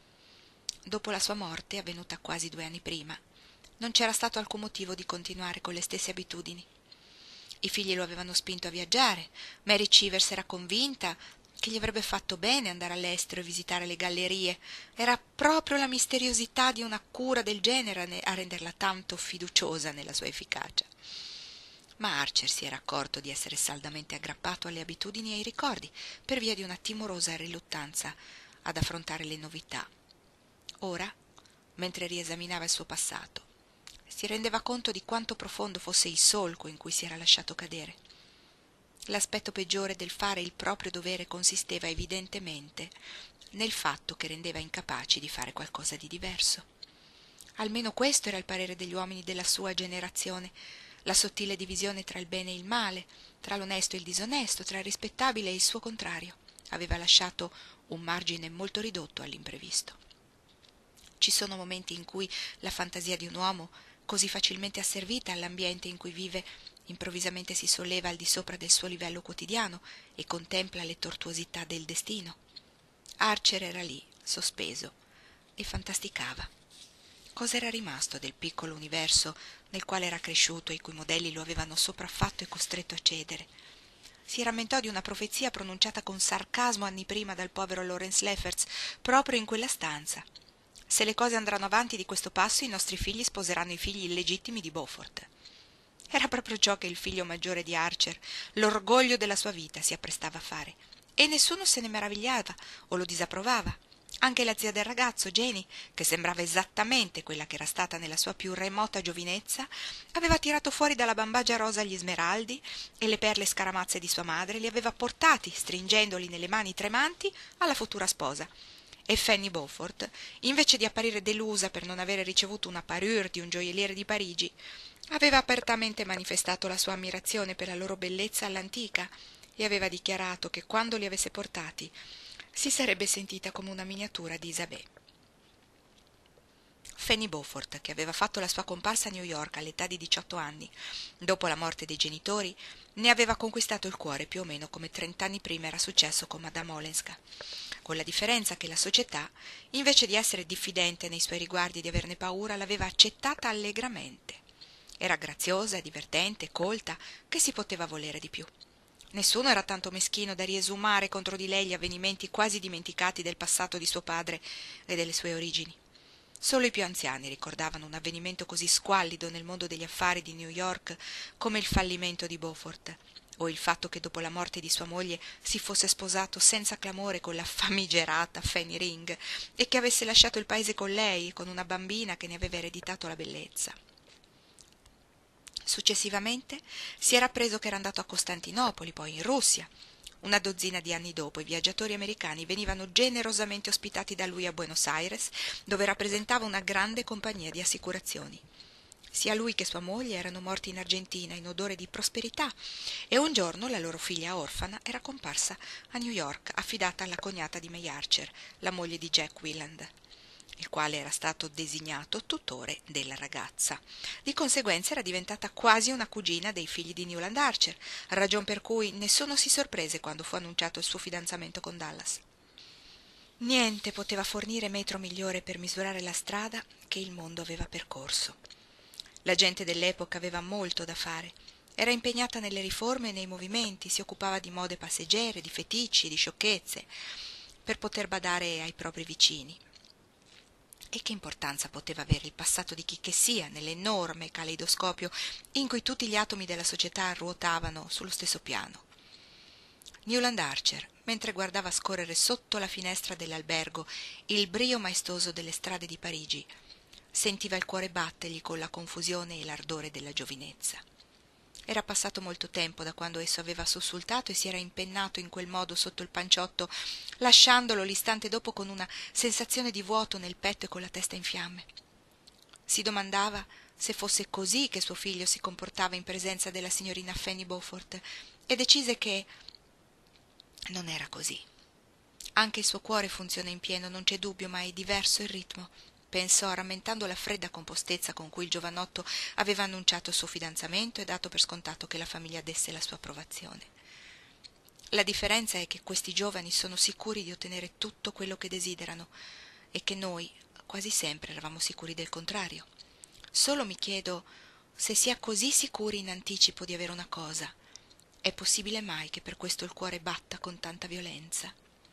Dopo la sua morte, avvenuta quasi 2 anni prima, non c'era stato alcun motivo di continuare con le stesse abitudini. I figli lo avevano spinto a viaggiare, Mary Chivers era convinta che gli avrebbe fatto bene andare all'estero e visitare le gallerie. Era proprio la misteriosità di una cura del genere a renderla tanto fiduciosa nella sua efficacia. Ma Archer si era accorto di essere saldamente aggrappato alle abitudini e ai ricordi per via di una timorosa riluttanza ad affrontare le novità. Ora, mentre riesaminava il suo passato, si rendeva conto di quanto profondo fosse il solco in cui si era lasciato cadere. L'aspetto peggiore del fare il proprio dovere consisteva evidentemente nel fatto che rendeva incapaci di fare qualcosa di diverso. Almeno questo era il parere degli uomini della sua generazione, la sottile divisione tra il bene e il male, tra l'onesto e il disonesto, tra il rispettabile e il suo contrario. Aveva lasciato un margine molto ridotto all'imprevisto. Ci sono momenti in cui la fantasia di un uomo, così facilmente asservita all'ambiente in cui vive, improvvisamente si solleva al di sopra del suo livello quotidiano e contempla le tortuosità del destino. Archer era lì, sospeso, e fantasticava. Cosa era rimasto del piccolo universo nel quale era cresciuto e i cui modelli lo avevano sopraffatto e costretto a cedere? Si rammentò di una profezia pronunciata con sarcasmo anni prima dal povero Lawrence Lefferts, proprio in quella stanza. Se le cose andranno avanti di questo passo, i nostri figli sposeranno i figli illegittimi di Beaufort. Era proprio ciò che il figlio maggiore di Archer, l'orgoglio della sua vita, si apprestava a fare, e nessuno se ne meravigliava o lo disapprovava. Anche la zia del ragazzo, Jenny, che sembrava esattamente quella che era stata nella sua più remota giovinezza, aveva tirato fuori dalla bambagia rosa gli smeraldi e le perle scaramazze di sua madre, li aveva portati, stringendoli nelle mani tremanti, alla futura sposa. E Fanny Beaufort, invece di apparire delusa per non avere ricevuto una parure di un gioielliere di Parigi, aveva apertamente manifestato la sua ammirazione per la loro bellezza all'antica e aveva dichiarato che quando li avesse portati si sarebbe sentita come una miniatura di Isabel. Fanny Beaufort, che aveva fatto la sua comparsa a New York all'età di 18 anni, dopo la morte dei genitori, ne aveva conquistato il cuore più o meno come 30 anni prima era successo con Madame Olenska, con la differenza che la società, invece di essere diffidente nei suoi riguardi e di averne paura, l'aveva accettata allegramente. Era graziosa, divertente, colta, che si poteva volere di più. Nessuno era tanto meschino da riesumare contro di lei gli avvenimenti quasi dimenticati del passato di suo padre e delle sue origini. Solo i più anziani ricordavano un avvenimento così squallido nel mondo degli affari di New York come il fallimento di Beaufort, o il fatto che dopo la morte di sua moglie si fosse sposato senza clamore con la famigerata Fanny Ring e che avesse lasciato il paese con lei, con una bambina che ne aveva ereditato la bellezza. Successivamente si era appreso che era andato a Costantinopoli, poi in Russia. Una dozzina di anni dopo i viaggiatori americani venivano generosamente ospitati da lui a Buenos Aires, dove rappresentava una grande compagnia di assicurazioni. Sia lui che sua moglie erano morti in Argentina in odore di prosperità e un giorno la loro figlia orfana era comparsa a New York, affidata alla cognata di May Archer, la moglie di Jack Willand, il quale era stato designato tutore della ragazza. Di conseguenza era diventata quasi una cugina dei figli di Newland Archer, ragion per cui nessuno si sorprese quando fu annunciato il suo fidanzamento con Dallas. Niente poteva fornire metro migliore per misurare la strada che il mondo aveva percorso. La gente dell'epoca aveva molto da fare. Era impegnata nelle riforme e nei movimenti, si occupava di mode passeggere, di feticci, di sciocchezze, per poter badare ai propri vicini. E che importanza poteva avere il passato di chicchessia nell'enorme caleidoscopio in cui tutti gli atomi della società ruotavano sullo stesso piano? Newland Archer, mentre guardava scorrere sotto la finestra dell'albergo il brio maestoso delle strade di Parigi, sentiva il cuore battergli con la confusione e l'ardore della giovinezza. Era passato molto tempo da quando esso aveva sussultato e si era impennato in quel modo sotto il panciotto, lasciandolo l'istante dopo con una sensazione di vuoto nel petto e con la testa in fiamme. Si domandava se fosse così che suo figlio si comportava in presenza della signorina Fanny Beaufort e decise che non era così. Anche il suo cuore funziona in pieno, non c'è dubbio, ma è diverso il ritmo, pensò, rammentando la fredda compostezza con cui il giovanotto aveva annunciato il suo fidanzamento e dato per scontato che la famiglia desse la sua approvazione. La differenza è che questi giovani sono sicuri di ottenere tutto quello che desiderano e che noi quasi sempre eravamo sicuri del contrario. Solo mi chiedo se sia così sicuri in anticipo di avere una cosa. È possibile mai che per questo il cuore batta con tanta violenza?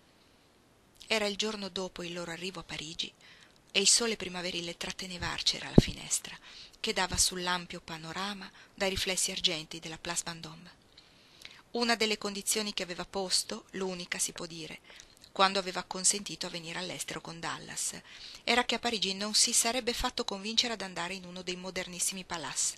Era il giorno dopo il loro arrivo a Parigi e il sole primaverile tratteneva Archer alla finestra, che dava sull'ampio panorama dai riflessi argentei della Place Vendôme. Una delle condizioni che aveva posto, l'unica si può dire, quando aveva consentito a venire all'estero con Dallas, era che a Parigi non si sarebbe fatto convincere ad andare in uno dei modernissimi palazzi.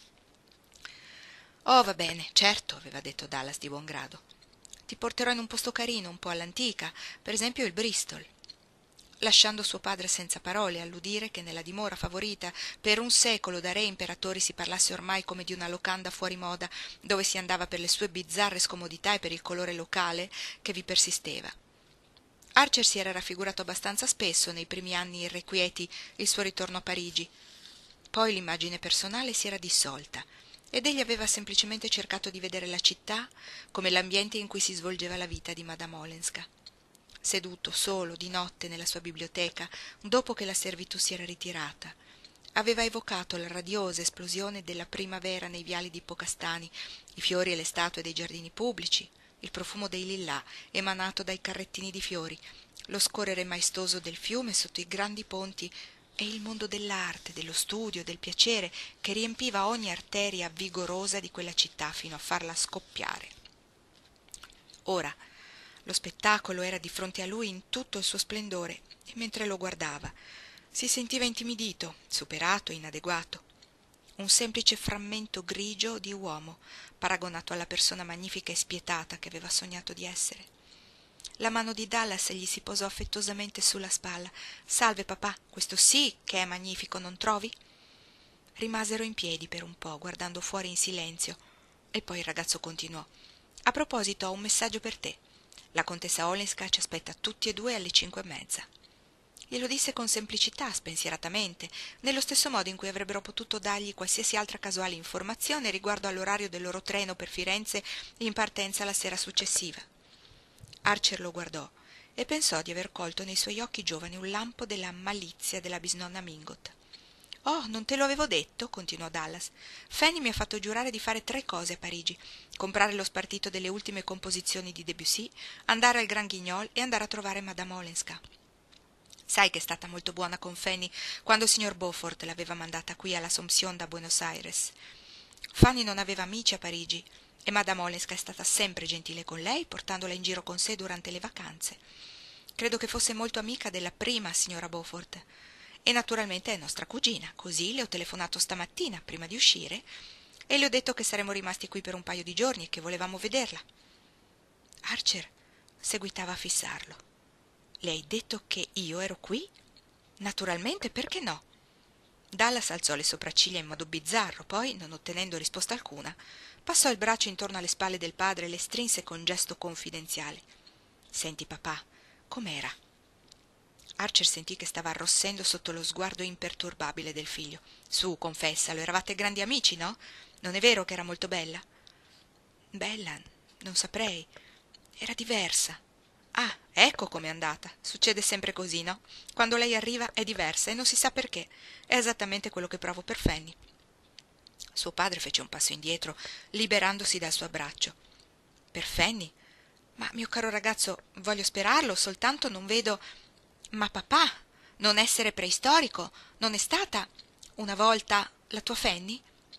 «Oh, va bene, certo», aveva detto Dallas di buon grado. «Ti porterò in un posto carino, un po' all'antica, per esempio il Bristol», lasciando suo padre senza parole, all'udire che nella dimora favorita per un secolo da re e imperatori si parlasse ormai come di una locanda fuori moda, dove si andava per le sue bizzarre scomodità e per il colore locale che vi persisteva. Archer si era raffigurato abbastanza spesso nei primi anni irrequieti il suo ritorno a Parigi. Poi l'immagine personale si era dissolta ed egli aveva semplicemente cercato di vedere la città come l'ambiente in cui si svolgeva la vita di Madame Olenska. Seduto solo di notte nella sua biblioteca, dopo che la servitù si era ritirata, aveva evocato la radiosa esplosione della primavera nei viali di Pokastani, i fiori e le statue dei giardini pubblici, il profumo dei lillà emanato dai carrettini di fiori, lo scorrere maestoso del fiume sotto i grandi ponti e il mondo dell'arte, dello studio, del piacere che riempiva ogni arteria vigorosa di quella città fino a farla scoppiare. Ora lo spettacolo era di fronte a lui in tutto il suo splendore e mentre lo guardava si sentiva intimidito, superato, inadeguato. Un semplice frammento grigio di uomo paragonato alla persona magnifica e spietata che aveva sognato di essere. La mano di Dallas gli si posò affettuosamente sulla spalla. «Salve papà, questo sì che è magnifico, non trovi?» Rimasero in piedi per un po', guardando fuori in silenzio, e poi il ragazzo continuò. «A proposito, ho un messaggio per te. La contessa Olenska ci aspetta tutti e due alle 5:30. Glielo disse con semplicità, spensieratamente, nello stesso modo in cui avrebbero potuto dargli qualsiasi altra casuale informazione riguardo all'orario del loro treno per Firenze in partenza la sera successiva. Archer lo guardò e pensò di aver colto nei suoi occhi giovani un lampo della malizia della bisnonna Mingot. «Oh, non te lo avevo detto», continuò Dallas. «Fanny mi ha fatto giurare di fare 3 cose a Parigi: comprare lo spartito delle ultime composizioni di Debussy, andare al Grand Guignol e andare a trovare Madame Olenska. Sai che è stata molto buona con Fanny quando il signor Beaufort l'aveva mandata qui all'Assomption da Buenos Aires. Fanny non aveva amici a Parigi e Madame Olenska è stata sempre gentile con lei, portandola in giro con sé durante le vacanze. Credo che fosse molto amica della prima signora Beaufort. E naturalmente è nostra cugina, così le ho telefonato stamattina prima di uscire e le ho detto che saremmo rimasti qui per un paio di giorni e che volevamo vederla. Archer seguitava a fissarlo. Le hai detto che io ero qui? Naturalmente, perché no? Dallas alzò le sopracciglia in modo bizzarro, poi, non ottenendo risposta alcuna, passò il braccio intorno alle spalle del padre e le strinse con gesto confidenziale. Senti, papà, com'era? Archer sentì che stava arrossendo sotto lo sguardo imperturbabile del figlio. Su, confessalo, eravate grandi amici, no? Non è vero che era molto bella? Bella, non saprei. Era diversa. Ah, ecco com'è andata. Succede sempre così, no? Quando lei arriva è diversa e non si sa perché. È esattamente quello che provo per Fanny. Suo padre fece un passo indietro, liberandosi dal suo abbraccio. Per Fanny? Ma, mio caro ragazzo, voglio sperarlo, soltanto non vedo... Ma papà, non essere preistorico, non è stata una volta la tua Fanny?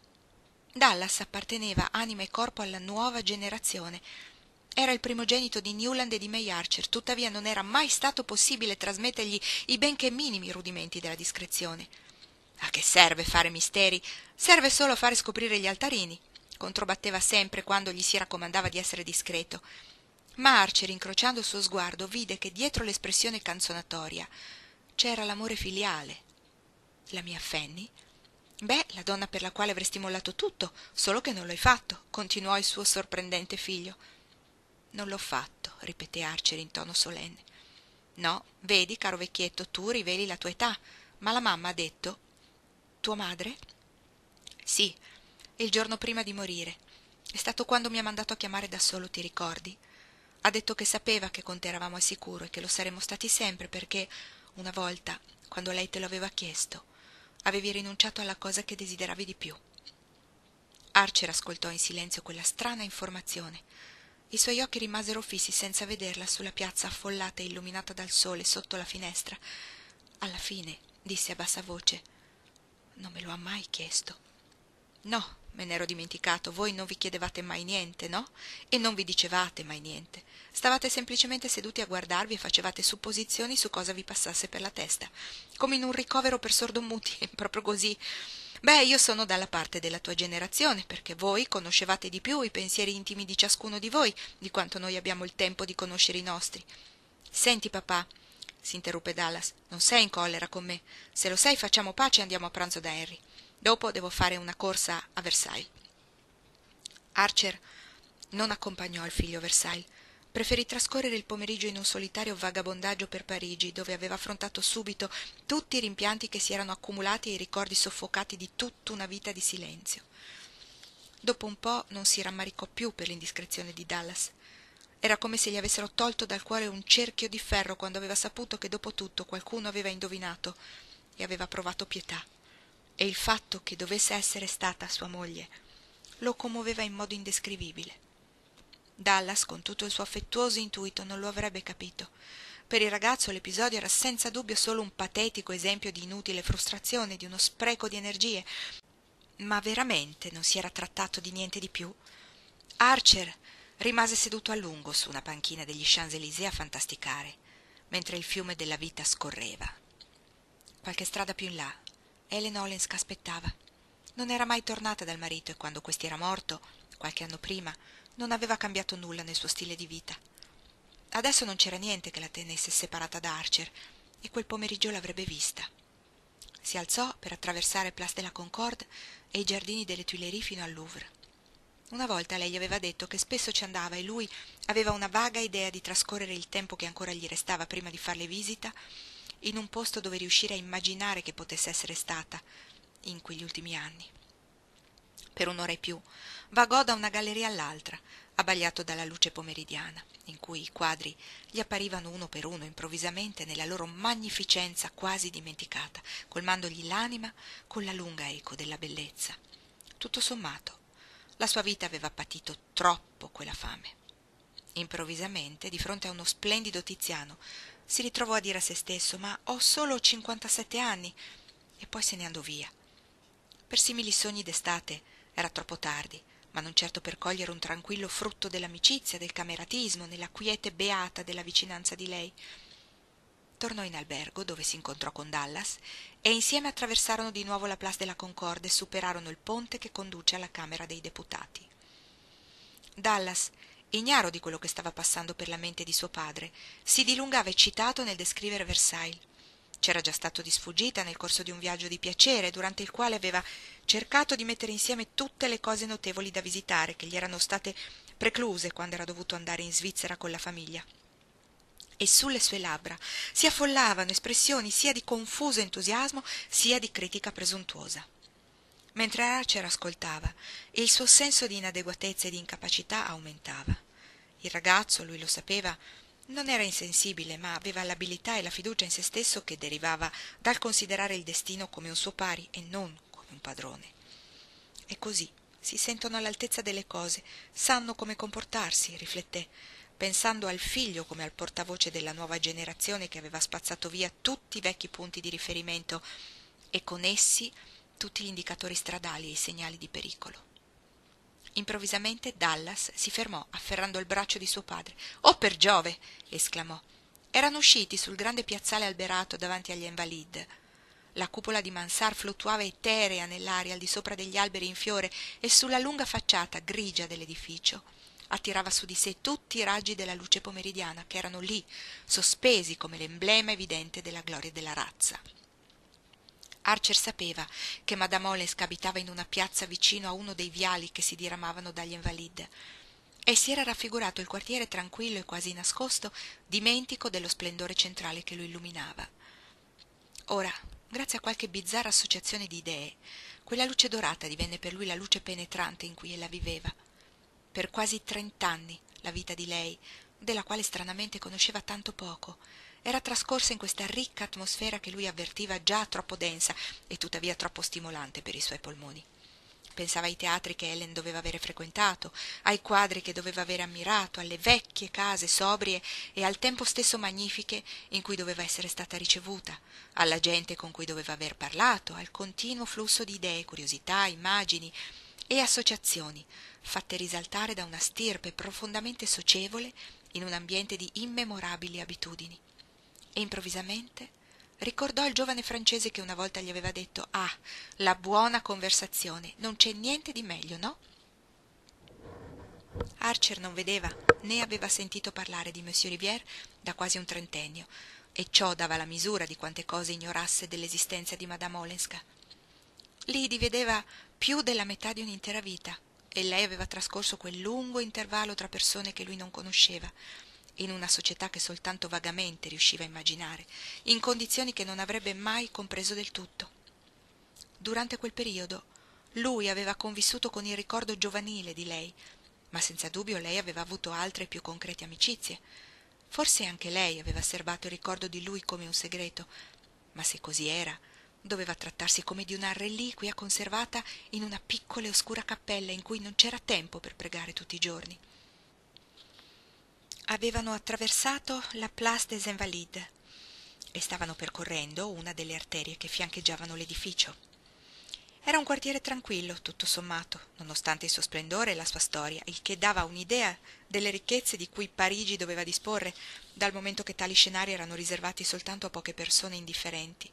Dallas apparteneva anima e corpo alla nuova generazione. Era il primogenito di Newland e di May Archer, tuttavia non era mai stato possibile trasmettergli i benché minimi rudimenti della discrezione. A che serve fare misteri? Serve solo a fare scoprire gli altarini, controbatteva sempre quando gli si raccomandava di essere discreto. Ma Archer, incrociando il suo sguardo, vide che dietro l'espressione canzonatoria c'era l'amore filiale. La mia Fanny? Beh, la donna per la quale avresti mollato tutto, solo che non lo hai fatto, continuò il suo sorprendente figlio. Non l'ho fatto, ripeté Archer in tono solenne. No, vedi, caro vecchietto, tu riveli la tua età, ma la mamma ha detto... Tua madre? Sì, il giorno prima di morire. È stato quando mi ha mandato a chiamare da solo, ti ricordi? Ha detto che sapeva che con te eravamo al sicuro e che lo saremmo stati sempre perché, una volta, quando lei te lo aveva chiesto, avevi rinunciato alla cosa che desideravi di più. Archer ascoltò in silenzio quella strana informazione. I suoi occhi rimasero fissi senza vederla sulla piazza affollata e illuminata dal sole sotto la finestra. Alla fine disse a bassa voce: non me lo ha mai chiesto. No, me n'ero dimenticato, voi non vi chiedevate mai niente, no? E non vi dicevate mai niente. Stavate semplicemente seduti a guardarvi e facevate supposizioni su cosa vi passasse per la testa, come in un ricovero per sordomuti, proprio così. Beh, io sono dalla parte della tua generazione, perché voi conoscevate di più i pensieri intimi di ciascuno di voi, di quanto noi abbiamo il tempo di conoscere i nostri. Senti, papà, s'interruppe Dallas, non sei in collera con me. Se lo sei, facciamo pace e andiamo a pranzo da Henry. Dopo devo fare una corsa a Versailles. Archer non accompagnò il figlio a Versailles. Preferì trascorrere il pomeriggio in un solitario vagabondaggio per Parigi, dove aveva affrontato subito tutti i rimpianti che si erano accumulati e i ricordi soffocati di tutta una vita di silenzio. Dopo un po' non si rammaricò più per l'indiscrezione di Dallas. Era come se gli avessero tolto dal cuore un cerchio di ferro quando aveva saputo che dopo tutto qualcuno aveva indovinato e aveva provato pietà. E il fatto che dovesse essere stata sua moglie lo commoveva in modo indescrivibile. Dallas, con tutto il suo affettuoso intuito, non lo avrebbe capito. Per il ragazzo l'episodio era senza dubbio solo un patetico esempio di inutile frustrazione, di uno spreco di energie. Ma veramente non si era trattato di niente di più? Archer rimase seduto a lungo su una panchina degli Champs-Élysées a fantasticare, mentre il fiume della vita scorreva. Qualche strada più in là, Helen Olenska aspettava. Non era mai tornata dal marito e quando questi era morto, qualche anno prima, non aveva cambiato nulla nel suo stile di vita. Adesso non c'era niente che la tenesse separata da Archer e quel pomeriggio l'avrebbe vista. Si alzò per attraversare Place de la Concorde e i giardini delle Tuileries fino al Louvre. Una volta lei gli aveva detto che spesso ci andava e lui aveva una vaga idea di trascorrere il tempo che ancora gli restava prima di farle visita in un posto dove riuscire a immaginare che potesse essere stata in quegli ultimi anni. Per un'ora e più vagò da una galleria all'altra, abbagliato dalla luce pomeridiana, in cui i quadri gli apparivano uno per uno improvvisamente nella loro magnificenza quasi dimenticata, colmandogli l'anima con la lunga eco della bellezza. Tutto sommato, la sua vita aveva patito troppo quella fame. Improvvisamente, di fronte a uno splendido Tiziano, si ritrovò a dire a se stesso: «Ma ho solo 57 anni!» e poi se ne andò via. Per simili sogni d'estate era troppo tardi, ma non certo per cogliere un tranquillo frutto dell'amicizia, del cameratismo, nella quiete beata della vicinanza di lei. Tornò in albergo, dove si incontrò con Dallas, e insieme attraversarono di nuovo la Place de la Concorde e superarono il ponte che conduce alla Camera dei Deputati. Dallas, ignaro di quello che stava passando per la mente di suo padre, si dilungava eccitato nel descrivere Versailles. C'era già stato di sfuggita nel corso di un viaggio di piacere, durante il quale aveva cercato di mettere insieme tutte le cose notevoli da visitare che gli erano state precluse quando era dovuto andare in Svizzera con la famiglia. E sulle sue labbra si affollavano espressioni sia di confuso entusiasmo sia di critica presuntuosa. Mentre Archer ascoltava, il suo senso di inadeguatezza e di incapacità aumentava. Il ragazzo, lui lo sapeva, non era insensibile, ma aveva l'abilità e la fiducia in se stesso che derivava dal considerare il destino come un suo pari e non come un padrone. E così si sentono all'altezza delle cose, sanno come comportarsi, rifletté, pensando al figlio come al portavoce della nuova generazione che aveva spazzato via tutti i vecchi punti di riferimento e con essi tutti gli indicatori stradali e i segnali di pericolo. Improvvisamente Dallas si fermò afferrando il braccio di suo padre. «Oh, per Giove!» esclamò. Erano usciti sul grande piazzale alberato davanti agli Invalides. La cupola di Mansart fluttuava eterea nell'aria al di sopra degli alberi in fiore e sulla lunga facciata grigia dell'edificio attirava su di sé tutti i raggi della luce pomeridiana che erano lì, sospesi come l'emblema evidente della gloria della razza. Archer sapeva che Madame Olensk abitava in una piazza vicino a uno dei viali che si diramavano dagli Invalides e si era raffigurato il quartiere tranquillo e quasi nascosto, dimentico dello splendore centrale che lo illuminava. Ora, grazie a qualche bizzarra associazione di idee, quella luce dorata divenne per lui la luce penetrante in cui ella viveva. Per quasi 30 anni la vita di lei, della quale stranamente conosceva tanto poco, era trascorsa in questa ricca atmosfera che lui avvertiva già troppo densa e tuttavia troppo stimolante per i suoi polmoni. Pensava ai teatri che Ellen doveva avere frequentato, ai quadri che doveva avere ammirato, alle vecchie case sobrie e al tempo stesso magnifiche in cui doveva essere stata ricevuta, alla gente con cui doveva aver parlato, al continuo flusso di idee, curiosità, immagini e associazioni, fatte risaltare da una stirpe profondamente socievole in un ambiente di immemorabili abitudini. E improvvisamente ricordò il giovane francese che una volta gli aveva detto: «Ah, la buona conversazione, non c'è niente di meglio, no?» Archer non vedeva né aveva sentito parlare di Monsieur Rivière da quasi un trentennio, e ciò dava la misura di quante cose ignorasse dell'esistenza di Madame Olenska. Lì divideva più della metà di un'intera vita, e lei aveva trascorso quel lungo intervallo tra persone che lui non conosceva, in una società che soltanto vagamente riusciva a immaginare, in condizioni che non avrebbe mai compreso del tutto. Durante quel periodo lui aveva convissuto con il ricordo giovanile di lei, ma senza dubbio lei aveva avuto altre più concrete amicizie. Forse anche lei aveva serbato il ricordo di lui come un segreto, ma se così era, doveva trattarsi come di una reliquia conservata in una piccola e oscura cappella in cui non c'era tempo per pregare tutti i giorni. Avevano attraversato la Place des Invalides e stavano percorrendo una delle arterie che fiancheggiavano l'edificio. Era un quartiere tranquillo, tutto sommato, nonostante il suo splendore e la sua storia, il che dava un'idea delle ricchezze di cui Parigi doveva disporre, dal momento che tali scenari erano riservati soltanto a poche persone indifferenti.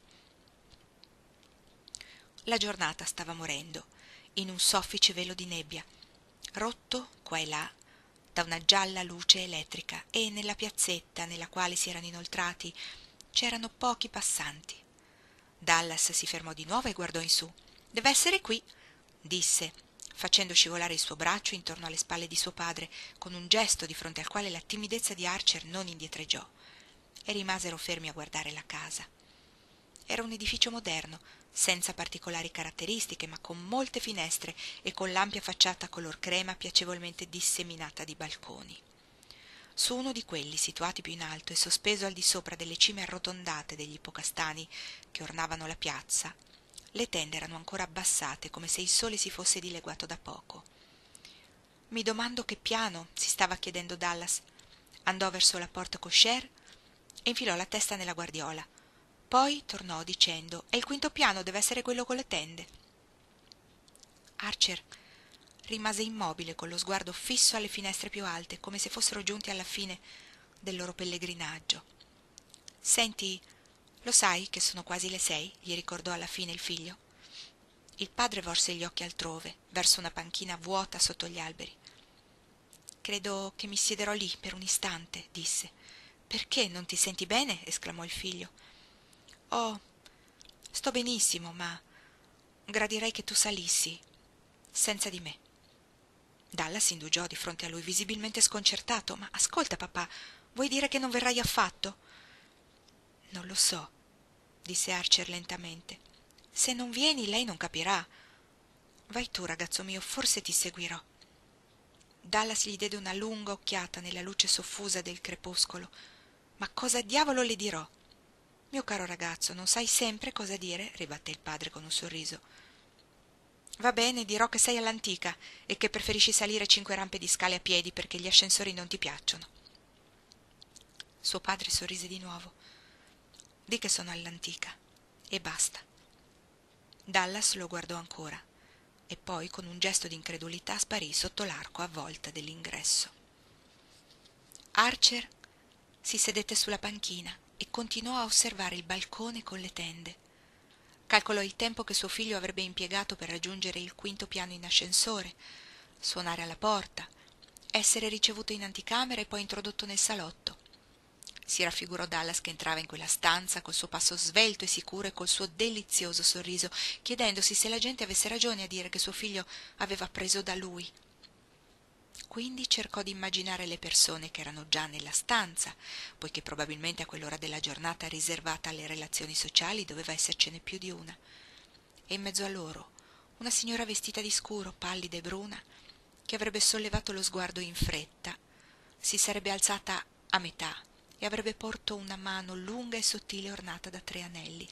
La giornata stava morendo, in un soffice velo di nebbia, rotto qua e là da una gialla luce elettrica, e nella piazzetta nella quale si erano inoltrati c'erano pochi passanti. Dallas si fermò di nuovo e guardò in su. «Deve essere qui», disse, facendo scivolare il suo braccio intorno alle spalle di suo padre, con un gesto di fronte al quale la timidezza di Archer non indietreggiò, e rimasero fermi a guardare la casa. Era un edificio moderno, senza particolari caratteristiche, ma con molte finestre e con l'ampia facciata color crema piacevolmente disseminata di balconi. Su uno di quelli, situati più in alto e sospeso al di sopra delle cime arrotondate degli ipocastani che ornavano la piazza, le tende erano ancora abbassate come se il sole si fosse dileguato da poco. «Mi domando che piano», si stava chiedendo Dallas. Andò verso la porte cochère e infilò la testa nella guardiola. Poi tornò dicendo: «È il quinto piano, deve essere quello con le tende». Archer rimase immobile con lo sguardo fisso alle finestre piú alte, come se fossero giunti alla fine del loro pellegrinaggio. «Senti, lo sai che sono quasi le 6?» gli ricordò alla fine il figlio. Il padre volse gli occhi altrove, verso una panchina vuota sotto gli alberi. «Credo che mi siederò lì per un istante», disse. «Perché, non ti senti bene?» esclamò il figlio. «Oh, sto benissimo, ma gradirei che tu salissi senza di me». Dallas indugiò di fronte a lui, visibilmente sconcertato. «Ma ascolta, papà, vuoi dire che non verrai affatto?» «Non lo so», disse Archer lentamente. «Se non vieni, lei non capirà. Vai tu, ragazzo mio, forse ti seguirò». Dallas gli diede una lunga occhiata nella luce soffusa del crepuscolo. «Ma cosa diavolo le dirò?» «Mio caro ragazzo, non sai sempre cosa dire?» ribatté il padre con un sorriso. «Va bene, dirò che sei all'antica e che preferisci salire 5 rampe di scale a piedi perché gli ascensori non ti piacciono». Suo padre sorrise di nuovo. «Di che sono all'antica e basta». Dallas lo guardò ancora e poi con un gesto di incredulità sparì sotto l'arco a volta dell'ingresso. Archer si sedette sulla panchina e continuò a osservare il balcone con le tende. Calcolò il tempo che suo figlio avrebbe impiegato per raggiungere il 5° piano in ascensore, suonare alla porta, essere ricevuto in anticamera e poi introdotto nel salotto. Si raffigurò Dallas che entrava in quella stanza col suo passo svelto e sicuro e col suo delizioso sorriso, chiedendosi se la gente avesse ragione a dire che suo figlio aveva preso da lui. Quindi cercò di immaginare le persone che erano già nella stanza, poiché probabilmente a quell'ora della giornata riservata alle relazioni sociali doveva essercene più di una. E in mezzo a loro una signora vestita di scuro, pallida e bruna, che avrebbe sollevato lo sguardo in fretta, si sarebbe alzata a metà e avrebbe porto una mano lunga e sottile ornata da 3 anelli.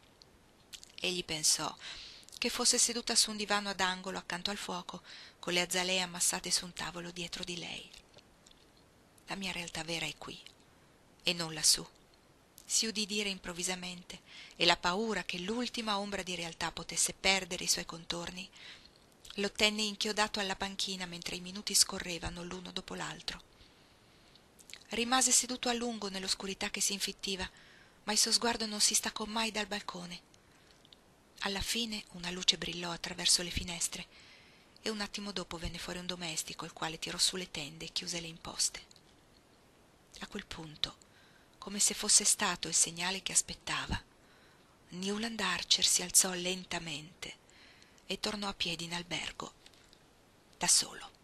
Egli pensò che fosse seduta su un divano ad angolo accanto al fuoco, con le azalee ammassate su un tavolo dietro di lei. «La mia realtà vera è qui, e non lassù», si udì dire improvvisamente, e la paura che l'ultima ombra di realtà potesse perdere i suoi contorni lo tenne inchiodato alla panchina mentre i minuti scorrevano l'uno dopo l'altro. Rimase seduto a lungo nell'oscurità che si infittiva, ma il suo sguardo non si staccò mai dal balcone. Alla fine una luce brillò attraverso le finestre e un attimo dopo venne fuori un domestico, il quale tirò su le tende e chiuse le imposte. A quel punto, come se fosse stato il segnale che aspettava, Newland Archer si alzò lentamente e tornò a piedi in albergo, da solo.